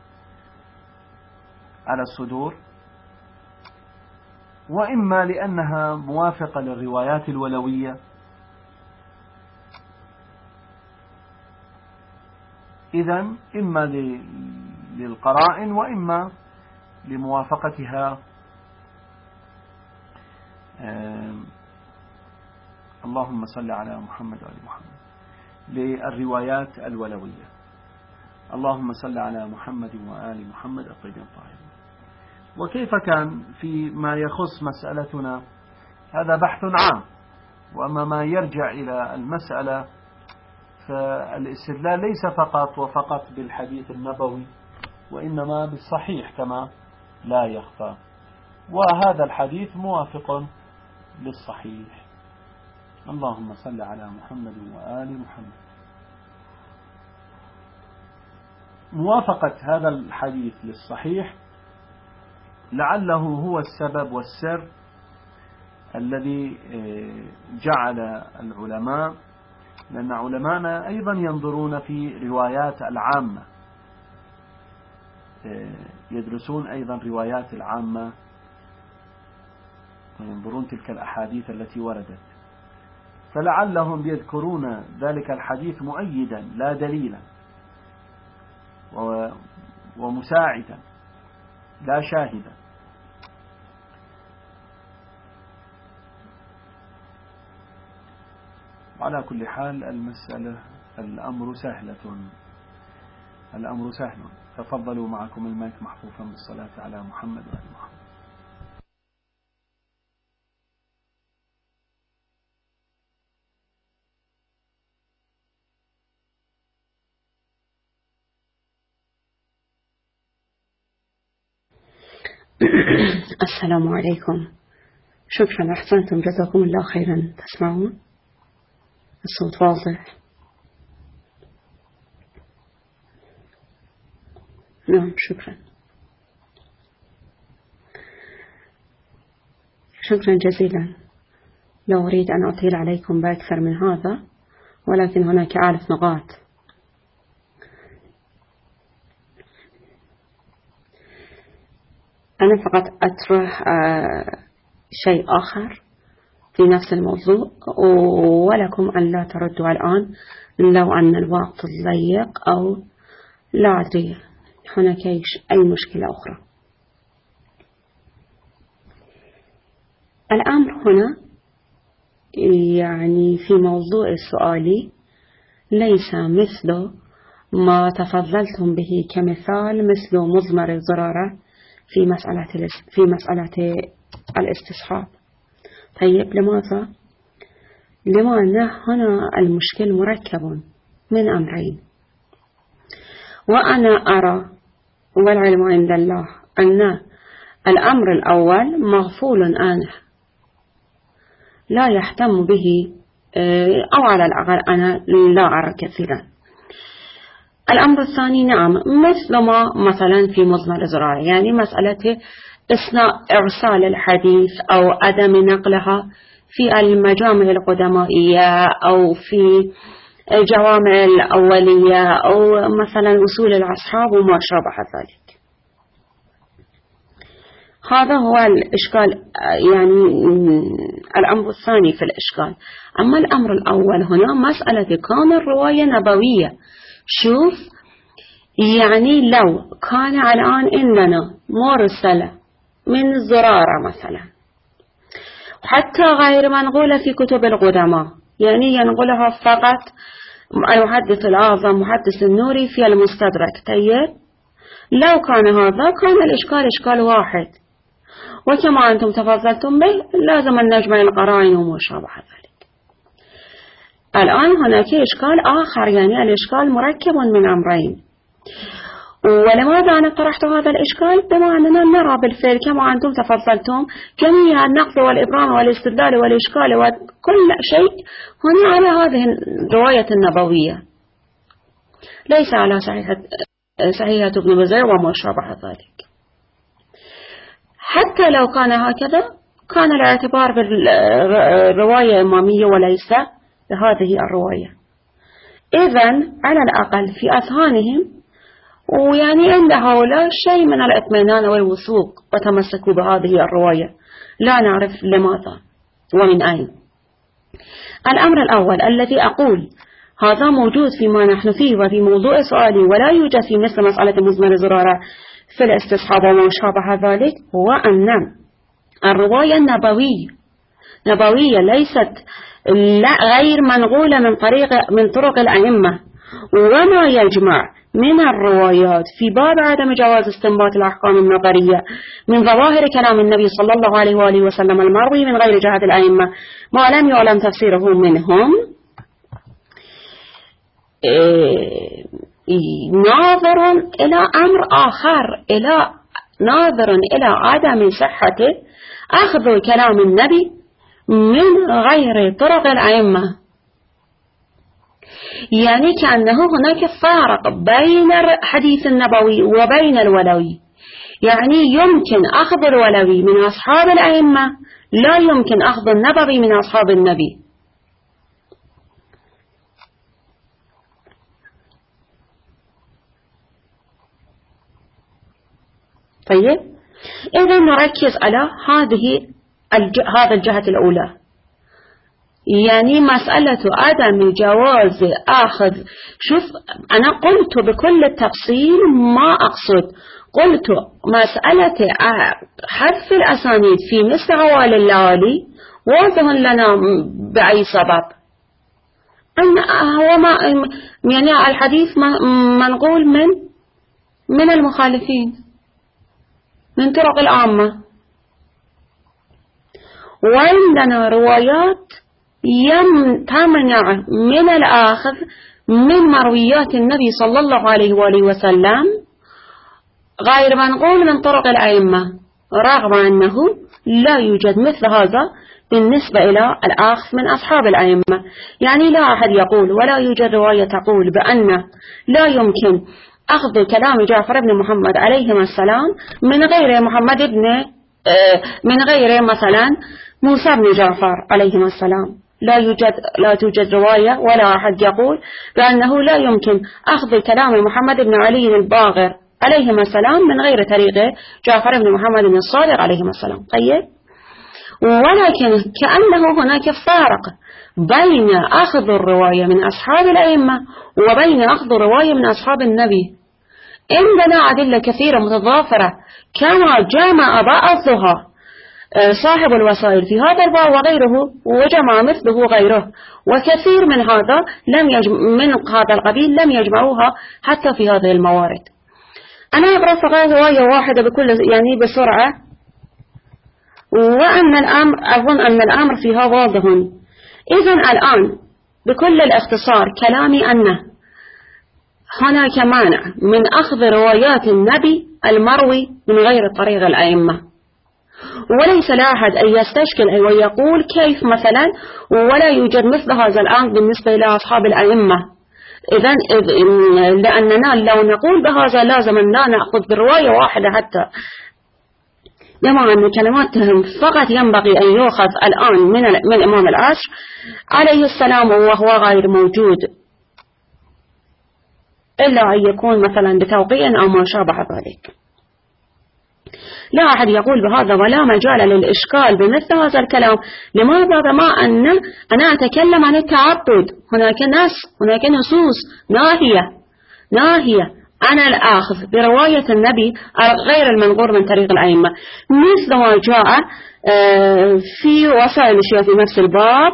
على الصدور. وإما لأنها موافقة للروايات الولوية، إذن إما للقرائن وإما لموافقتها اللهم صل على محمد وآل محمد للروايات الولوية. اللهم صل على محمد وآل محمد الطيبين الطاهرين. وكيف كان فيما يخص مسألتنا هذا بحث عام، وأما ما يرجع إلى المسألة فالاستدلال ليس فقط وفقط بالحديث النبوي، وإنما بالصحيح كما لا يخفى، وهذا الحديث موافق للصحيح. اللهم صل على محمد وآل محمد. موافقة هذا الحديث للصحيح لعله هو السبب والسر الذي جعل العلماء، لأن علماءنا أيضا ينظرون في روايات العامة، يدرسون أيضا روايات العامة وينظرون تلك الأحاديث التي وردت، فلعلهم يذكرون ذلك الحديث مؤيدا لا دليلا ومساعدا لا شاهدا. على كل حال المسألة الأمر سهلة الأمر سهل. تفضلوا، معكم المايك محفوفا بالصلاة على محمد وآل محمد. السلام عليكم. شكرا، أحسنتم، جزاكم الله خيرا. تسمعون الصوت واضح؟ نعم، شكرا شكرا جزيلا. لا أريد أن أطيل عليكم بأكثر من هذا، ولكن هناك آلاف نقاط. أنا فقط أطرح شيء آخر في نفس الموضوع، ولكم أن لا تردوا الآن لو أن الوقت ضيق أو لا أدري هناك أي مشكلة أخرى. الأمر هنا يعني في موضوع السؤال ليس مثل ما تفضلتم به كمثال مثل مضمر الزرارة في مسألة في مسألة الاستصحاب. طيب لماذا؟ لماذا هنا المشكل مركب من أمرين، وأنا أرى والعلم عند الله أن الأمر الأول مغفول عنه لا يهتم به، أو على الأقل أنا لا أرى كثيرا. الأمر الثاني نعم مثل ما مثلا في مضمر الزرارة، يعني مسألة إثناء إرسال الحديث أو عدم نقلها في المجامع القدمائية أو في الجوامع الأولية أو مثلا أصول الأصحاب وما شابه ذلك. هذا هو الإشكال، يعني الأمر الثاني في الإشكال. أما الأمر الأول هنا مسألة كان الرواية نبوية. شوف، يعني لو كان الآن إننا مرسلة من زرارة مثلا، حتى غير منقولة في كتب القدماء، يعني ينقلها فقط المحدث الأعظم محدث النوري في المستدرك. طيب لو كان هذا كان الإشكال إشكال واحد، وكما أنتم تفضلتم به لازم أن نجمع القرائن وما شابه ذلك. الآن هناك إشكال آخر، يعني الإشكال مركب من أمرين. ولماذا أنا طرحت هذا الإشكال؟ بما أننا نرى بالفعل كما أنتم تفضلتم جميع النقد والإبرام والاستدلال والإشكال وكل شيء هنا على هذه الرواية النبوية، ليس على صحيحة صحيحة ابن بزير وما شابه ذلك. حتى لو كان هكذا كان الاعتبار بالرواية إمامية وليس بهذه الرواية. إذن على الأقل في أذهانهم ويعني عند هؤلاء شيء من الاطمئنان والوثوق وتمسكوا بهذه الرواية، لا نعرف لماذا ومن أين. الأمر الأول الذي أقول هذا موجود فيما نحن فيه وفي موضوع سؤالي ولا يوجد في مثل مسألة مضمر زرارة في الاستصحاب وما شابه ذلك، هو أن الرواية النبوية نبوية ليست لا غير منقولة من طريق من طرق الأئمة، وما يجمع من الروايات في باب عدم جواز استنباط الأحكام النظرية من ظواهر كلام النبي صلى الله عليه وآله وسلم المروي من غير جهة الأئمة ما لم يعلم تفسيره منهم، ناظر إلى أمر آخر، إلى ناظر إلى عدم صحة أخذ كلام النبي من غير طرق الأئمة. يعني كأنه هناك فرق بين الحديث النبوي وبين الولوي، يعني يمكن أخذ الولوي من أصحاب الأئمة، لا يمكن أخذ النبوي من أصحاب النبي. طيب، إذا نركز على هذه الج... هذا الجهة الأولى، يعني مسألة عدم جواز أخذ. شوف، أنا قلت بكل التفصيل ما أقصد، قلت مسألة حذف الأسانيد في مثل عوال الليالي واضح لنا بأي سبب، أن هو ما يعني الحديث منقول من من المخالفين من طرق العامة، وعندنا روايات يم تمنع من الآخذ من مرويات النبي صلى الله عليه وآله وسلم غير منقول من طرق الأئمة، رغم أنه لا يوجد مثل هذا بالنسبة إلى الآخذ من أصحاب الأئمة. يعني لا أحد يقول ولا يوجد رواية تقول بأن لا يمكن أخذ كلام جعفر بن محمد عليه السلام من غير محمد بن من غير مثلا موسى بن جعفر عليه السلام. لا يوجد لا توجد رواية ولا أحد يقول بأنه لا يمكن أخذ كلام محمد بن علي الباغر عليه السلام من غير طريق جعفر بن محمد بن الصادق عليه السلام. طيب، ولكن كأنه هناك فارق بين أخذ الرواية من أصحاب الأئمة وبين أخذ الرواية من أصحاب النبي. عندنا أدلة كثيرة متضافرة كما جمع بعضها صاحب الوسائل في هذا الباب وغيره، وجمع مثله غيره، وكثير من هذا لم يجمع من هذا القبيل لم يجمعوها حتى في هذه الموارد. أنا أقرأ فقط رواية واحدة بكل يعني بسرعة، وأن الأمر أظن أن الأمر فيها واضح. إذن الآن بكل الاختصار كلامي أنه هناك مانع من أخذ روايات النبي المروي من غير طريق الأئمة، وليس لأحد أن يستشكل ويقول كيف مثلا ولا يوجد مثل هذا الآن بالنسبة إلى أصحاب الأئمة. إذن لأننا لو نقول بهذا لازم أن لا نأخذ برواية واحدة حتى، لما أن كلماتهم فقط ينبغي أن يؤخذ الآن من من إمام العصر عليه السلام وهو غير موجود، إلا أن يكون مثلا بتوقيع أو ما شابه ذلك. لا أحد يقول بهذا ولا مجال للإشكال بمثل هذا الكلام. لماذا؟ بما أن أنا أتكلم عن التعبد، هناك ناس هناك نصوص ناهية ناهية عن الآخذ برواية النبي غير المنقول من طريق الأئمة، مثل ما جاء في وسائل الشيعة في نفس الباب،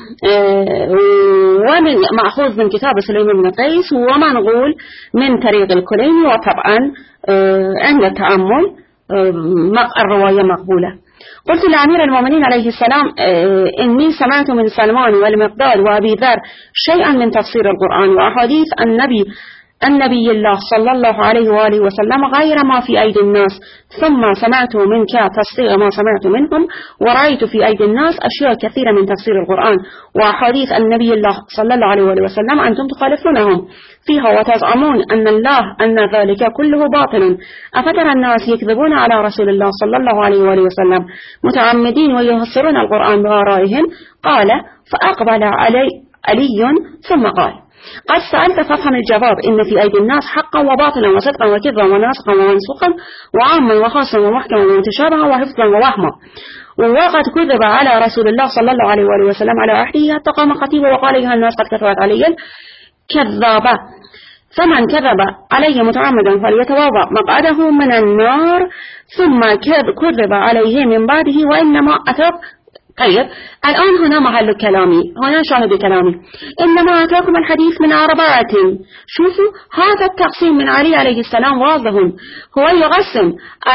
ومن مأخوذ من كتاب سليمان بن قيس ومنقول من طريق الكليني، وطبعا عند التأمل الرواية مقبولة. قلت لأمير المؤمنين عليه السلام إني سمعت من سلمان والمقداد وأبي ذر شيئا من تفسير القرآن وأحاديث النبي النبي الله صلى الله عليه وآله وسلم غير ما في أيدي الناس، ثم سمعت منك تصديق ما سمعت منهم، ورأيت في أيدي الناس أشياء كثيرة من تفسير القرآن وأحاديث النبي الله صلى الله عليه وآله وسلم أنتم تخالفونهم فيها وتزعمون أن الله أن ذلك كله باطل، أفترى الناس يكذبون على رسول الله صلى الله عليه وآله وسلم متعمدين ويفسرون القرآن بآرائهم؟ قال فأقبل علي علي ثم قال قد سألت فافهم الجواب، إن في أيدي الناس حقا وباطلا وصدقا وكذبا وناسقا ومنسوقا وعاما وخاصا ومحكما ومتشابها وحفظا ووهما، وقد كذب على رسول الله صلى الله عليه وآله وسلم على عهده حتى قام خطيبه وقال أيها الناس قد كثرت علي كذابة، فمن كذب عليه متعمدا فليتوضأ مقعده من النار، ثم كذب عليه من بعده وإنما أتى طيب الآن هنا محل كلامي، هنا شاهد كلامي. إنما أتاكم الحديث من أربعة. شوفوا هذا التقسيم من علي عليه السلام واضح، هو يقسم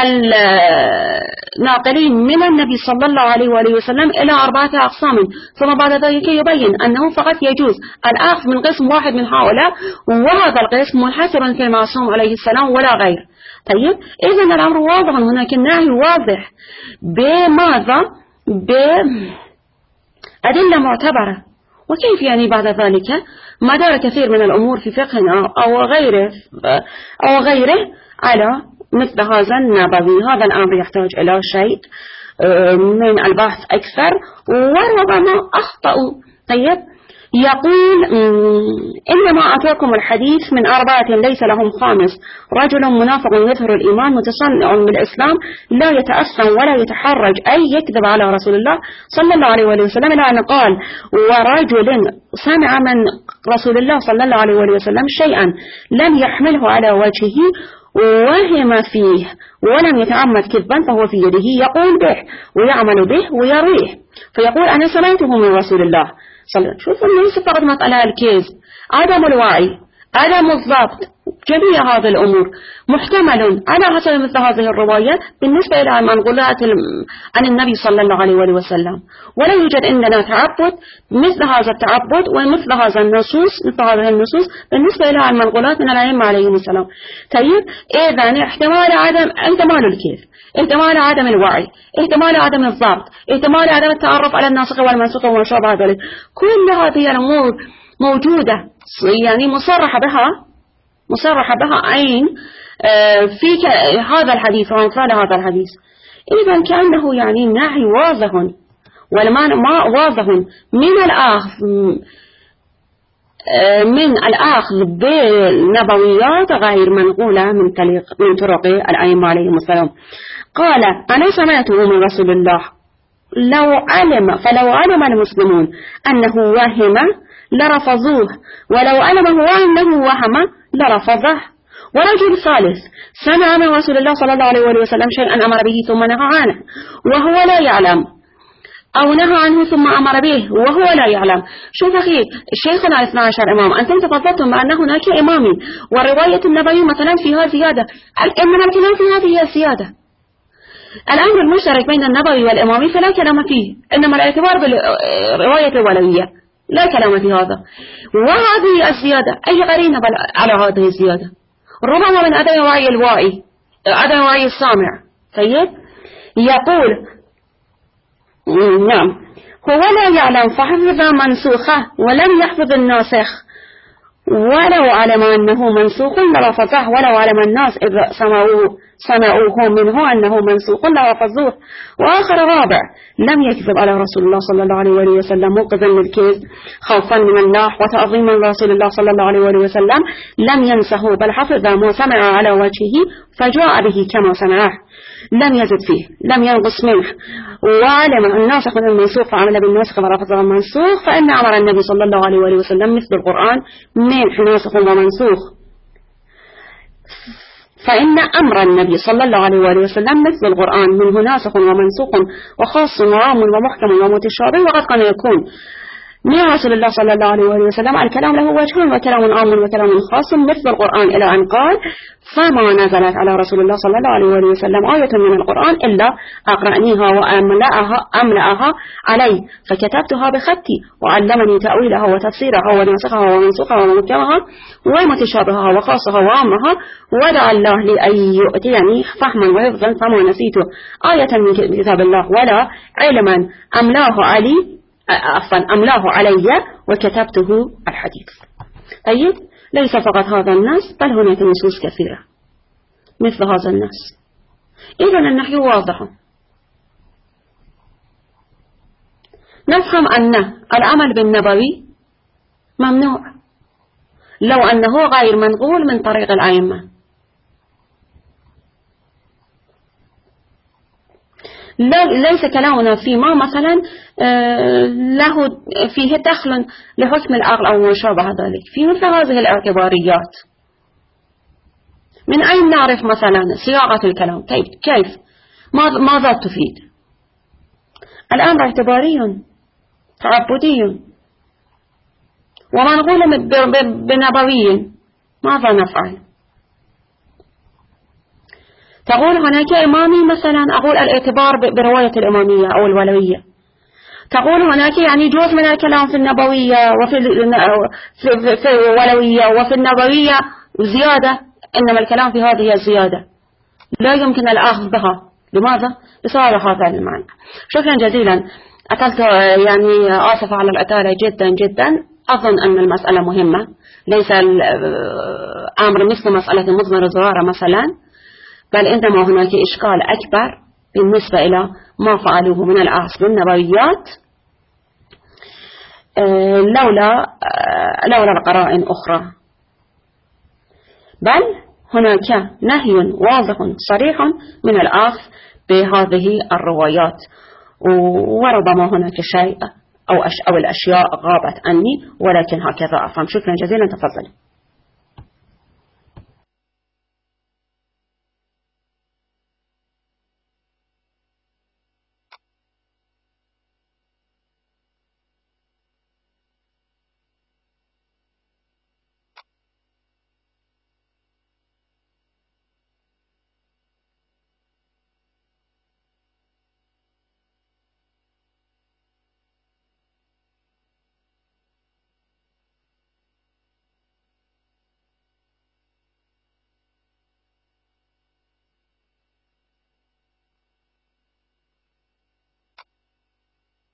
الناقلين من النبي صلى الله عليه وآله وسلم إلى أربعة أقسام، ثم بعد ذلك يبين أنه فقط يجوز الأخذ من قسم واحد من هؤلاء، وهذا القسم منحصر في المعصوم عليه السلام ولا غير. طيب إذن الأمر واضح، هناك النهي واضح. بماذا؟ بأدلة معتبرة. وكيف يعني بعد ذلك مدار كثير من الأمور في فقهنا أو غيره أو غيره على مثل هذا النبوي؟ هذا الأمر يحتاج إلى شيء من البحث أكثر، وربما أخطأوا. طيب يقول إنما أعطاكم الحديث من أربعة ليس لهم خامس: رجل منافق يظهر الإيمان متصنع بالإسلام لا يتأثم ولا يتحرج أي يكذب على رسول الله صلى الله عليه وسلم، إلى أن قال: ورجل سمع من رسول الله صلى الله عليه وسلم شيئا لم يحمله على وجهه وهم فيه ولم يتعمد كذبا فهو في يده يقول به ويعمل به ويرويه، فيقول أنا سمعته من رسول الله. شوفوا ليس فقط مسألة الكيز، عدم الوعي، عدم الضبط، جميع هذه الأمور محتمل على حسب مثل هذه الروايات بالنسبة إلى المنقولات عن النبي صلى الله عليه وسلم. ولا يوجد عندنا تعبد مثل هذا التعبد ومثل هذا النصوص مثل هذه النصوص بالنسبة إلى المنقولات من الأئمة عليهم السلام. طيب إذن احتمال عدم احتمال الكيف، احتمال عدم الوعي، احتمال عدم الضبط، احتمال عدم التعرف على الناسخ والمنسوخ وما شابه ذلك، كل هذه الأمور موجودة يعني مصرح بها مصرح بها عين في هذا الحديث وأمثال هذا الحديث. إذن كأنه يعني نهي واضح والمعنى ما واضح من الأخذ من الأخذ بالنبويات غير منقولة من طريق من طرق الأئمة عليهم السلام. قال أنا سمعته من رسول الله لو علم فلو علم المسلمون أنه وهم لرفضوه ولو علمه أنه وهم لرفضه. ورجل ثالث سمع من رسول الله صلى الله عليه وسلم شيئا أمر به ثم نهى عنه وهو لا يعلم، أو نهى عنه ثم أمر به وهو لا يعلم. شوف أخي الشيخنا الاثنى عشر إمام، أنتم تفضلتم بأن هناك إمامي ورواية النبي مثلا فيها زيادة، إنما الكلام في هذه هي الزيادة. الأمر المشترك بين النبوي والإمامي فلا كلام فيه، إنما الاعتبار بالرواية الولوية لا كلام في هذا. وهذه الزيادة أي قرينة على هذه الزيادة؟ ربما من عدم وعي الواعي، عدم وعي السامع. طيب يقول نعم هو لا يعلم فحفظ منسوخه ولم يحفظ الناسخ، ولو علم أنه منسوخ لرفضه، ولو علم الناس إذا سمعوه سمعوه منه أنه منسوخ لرفضوه. وآخر رابع لم يكذب على رسول الله صلى الله عليه وسلم موقظا للكذب خوفا من الله وتعظيما لرسول الله صلى الله عليه وسلم، لم ينسه بل حفظ ما سمع على وجهه فجاء به كما سمعه، لم يزد فيه لم ينقص منه. وعلم الناسخ من المنسوخ فعمل بالناسخ ورفض المنسوخ، فإن أمر النبي صلى الله عليه وسلم مثل القرآن من ناسخ ومنسوخ، فإن أمر النبي صلى الله عليه وسلم مثل القرآن منه ناسخ ومنسوخ وخاص وعام ومحكم ومتشابه. وقد كان يكون من رسول الله صلى الله عليه وسلم الكلام له وجه وكلام عام وكلام خاص مثل القرآن، إلى أن قال فما نزلت على رسول الله صلى الله عليه وسلم آية من القرآن إلا أقرأنيها وأملأها أملأها علي فكتبتها بخطي وعلمني تأويلها وتفسيرها وناسخها ومنسوخها ومحكمها ومتشابهها وخاصها وعامها، ودعا الله لي أن يؤتيني فهما وحفظا فما نسيت آية من كتاب الله ولا علما أملاه علي عفوا أملاه علي وكتبته الحديث. طيب ليس فقط هذا النص بل هناك نصوص كثيرة مثل هذا النص. إذن النحو واضح. نفهم أن العمل بالنبوي ممنوع لو أنه غير منقول من طريق الأئمة. ليس كلامنا فيما مثلا له فيه دخل لحكم العقل أو ما شابه ذلك في مثل هذه الاعتباريات. من أين نعرف مثلا صياغة الكلام؟ كيف كيف ماذا تفيد؟ الأمر اعتباري تعبدي ومنقول بنبوي، ماذا نفعل؟ تقول هناك إمامي مثلا، أقول الاعتبار برواية الإمامية أو الولوية. تقول هناك يعني جزء من الكلام في النبوية وفي في الولوية وفي النبوية زيادة، إنما الكلام في هذه الزيادة لا يمكن الأخذ بها. لماذا؟ بسبب هذا المعنى. شكرا جزيلا. أطلت يعني، آسف على الإطالة جدا جدا. أظن أن المسألة مهمة، ليس الأمر مثل مسألة مضمر الزرارة مثلا، بل إنما هناك إشكال أكبر بالنسبة إلى ما فعلوه من الأخذ بالنبويات لولا لولا القرائن أخرى. بل هناك نهي واضح صريح من الأخذ بهذه الروايات، وربما هناك شيء أو أو الأشياء غابت عني، ولكن هكذا أفهم. شكرا جزيلا. تفضل.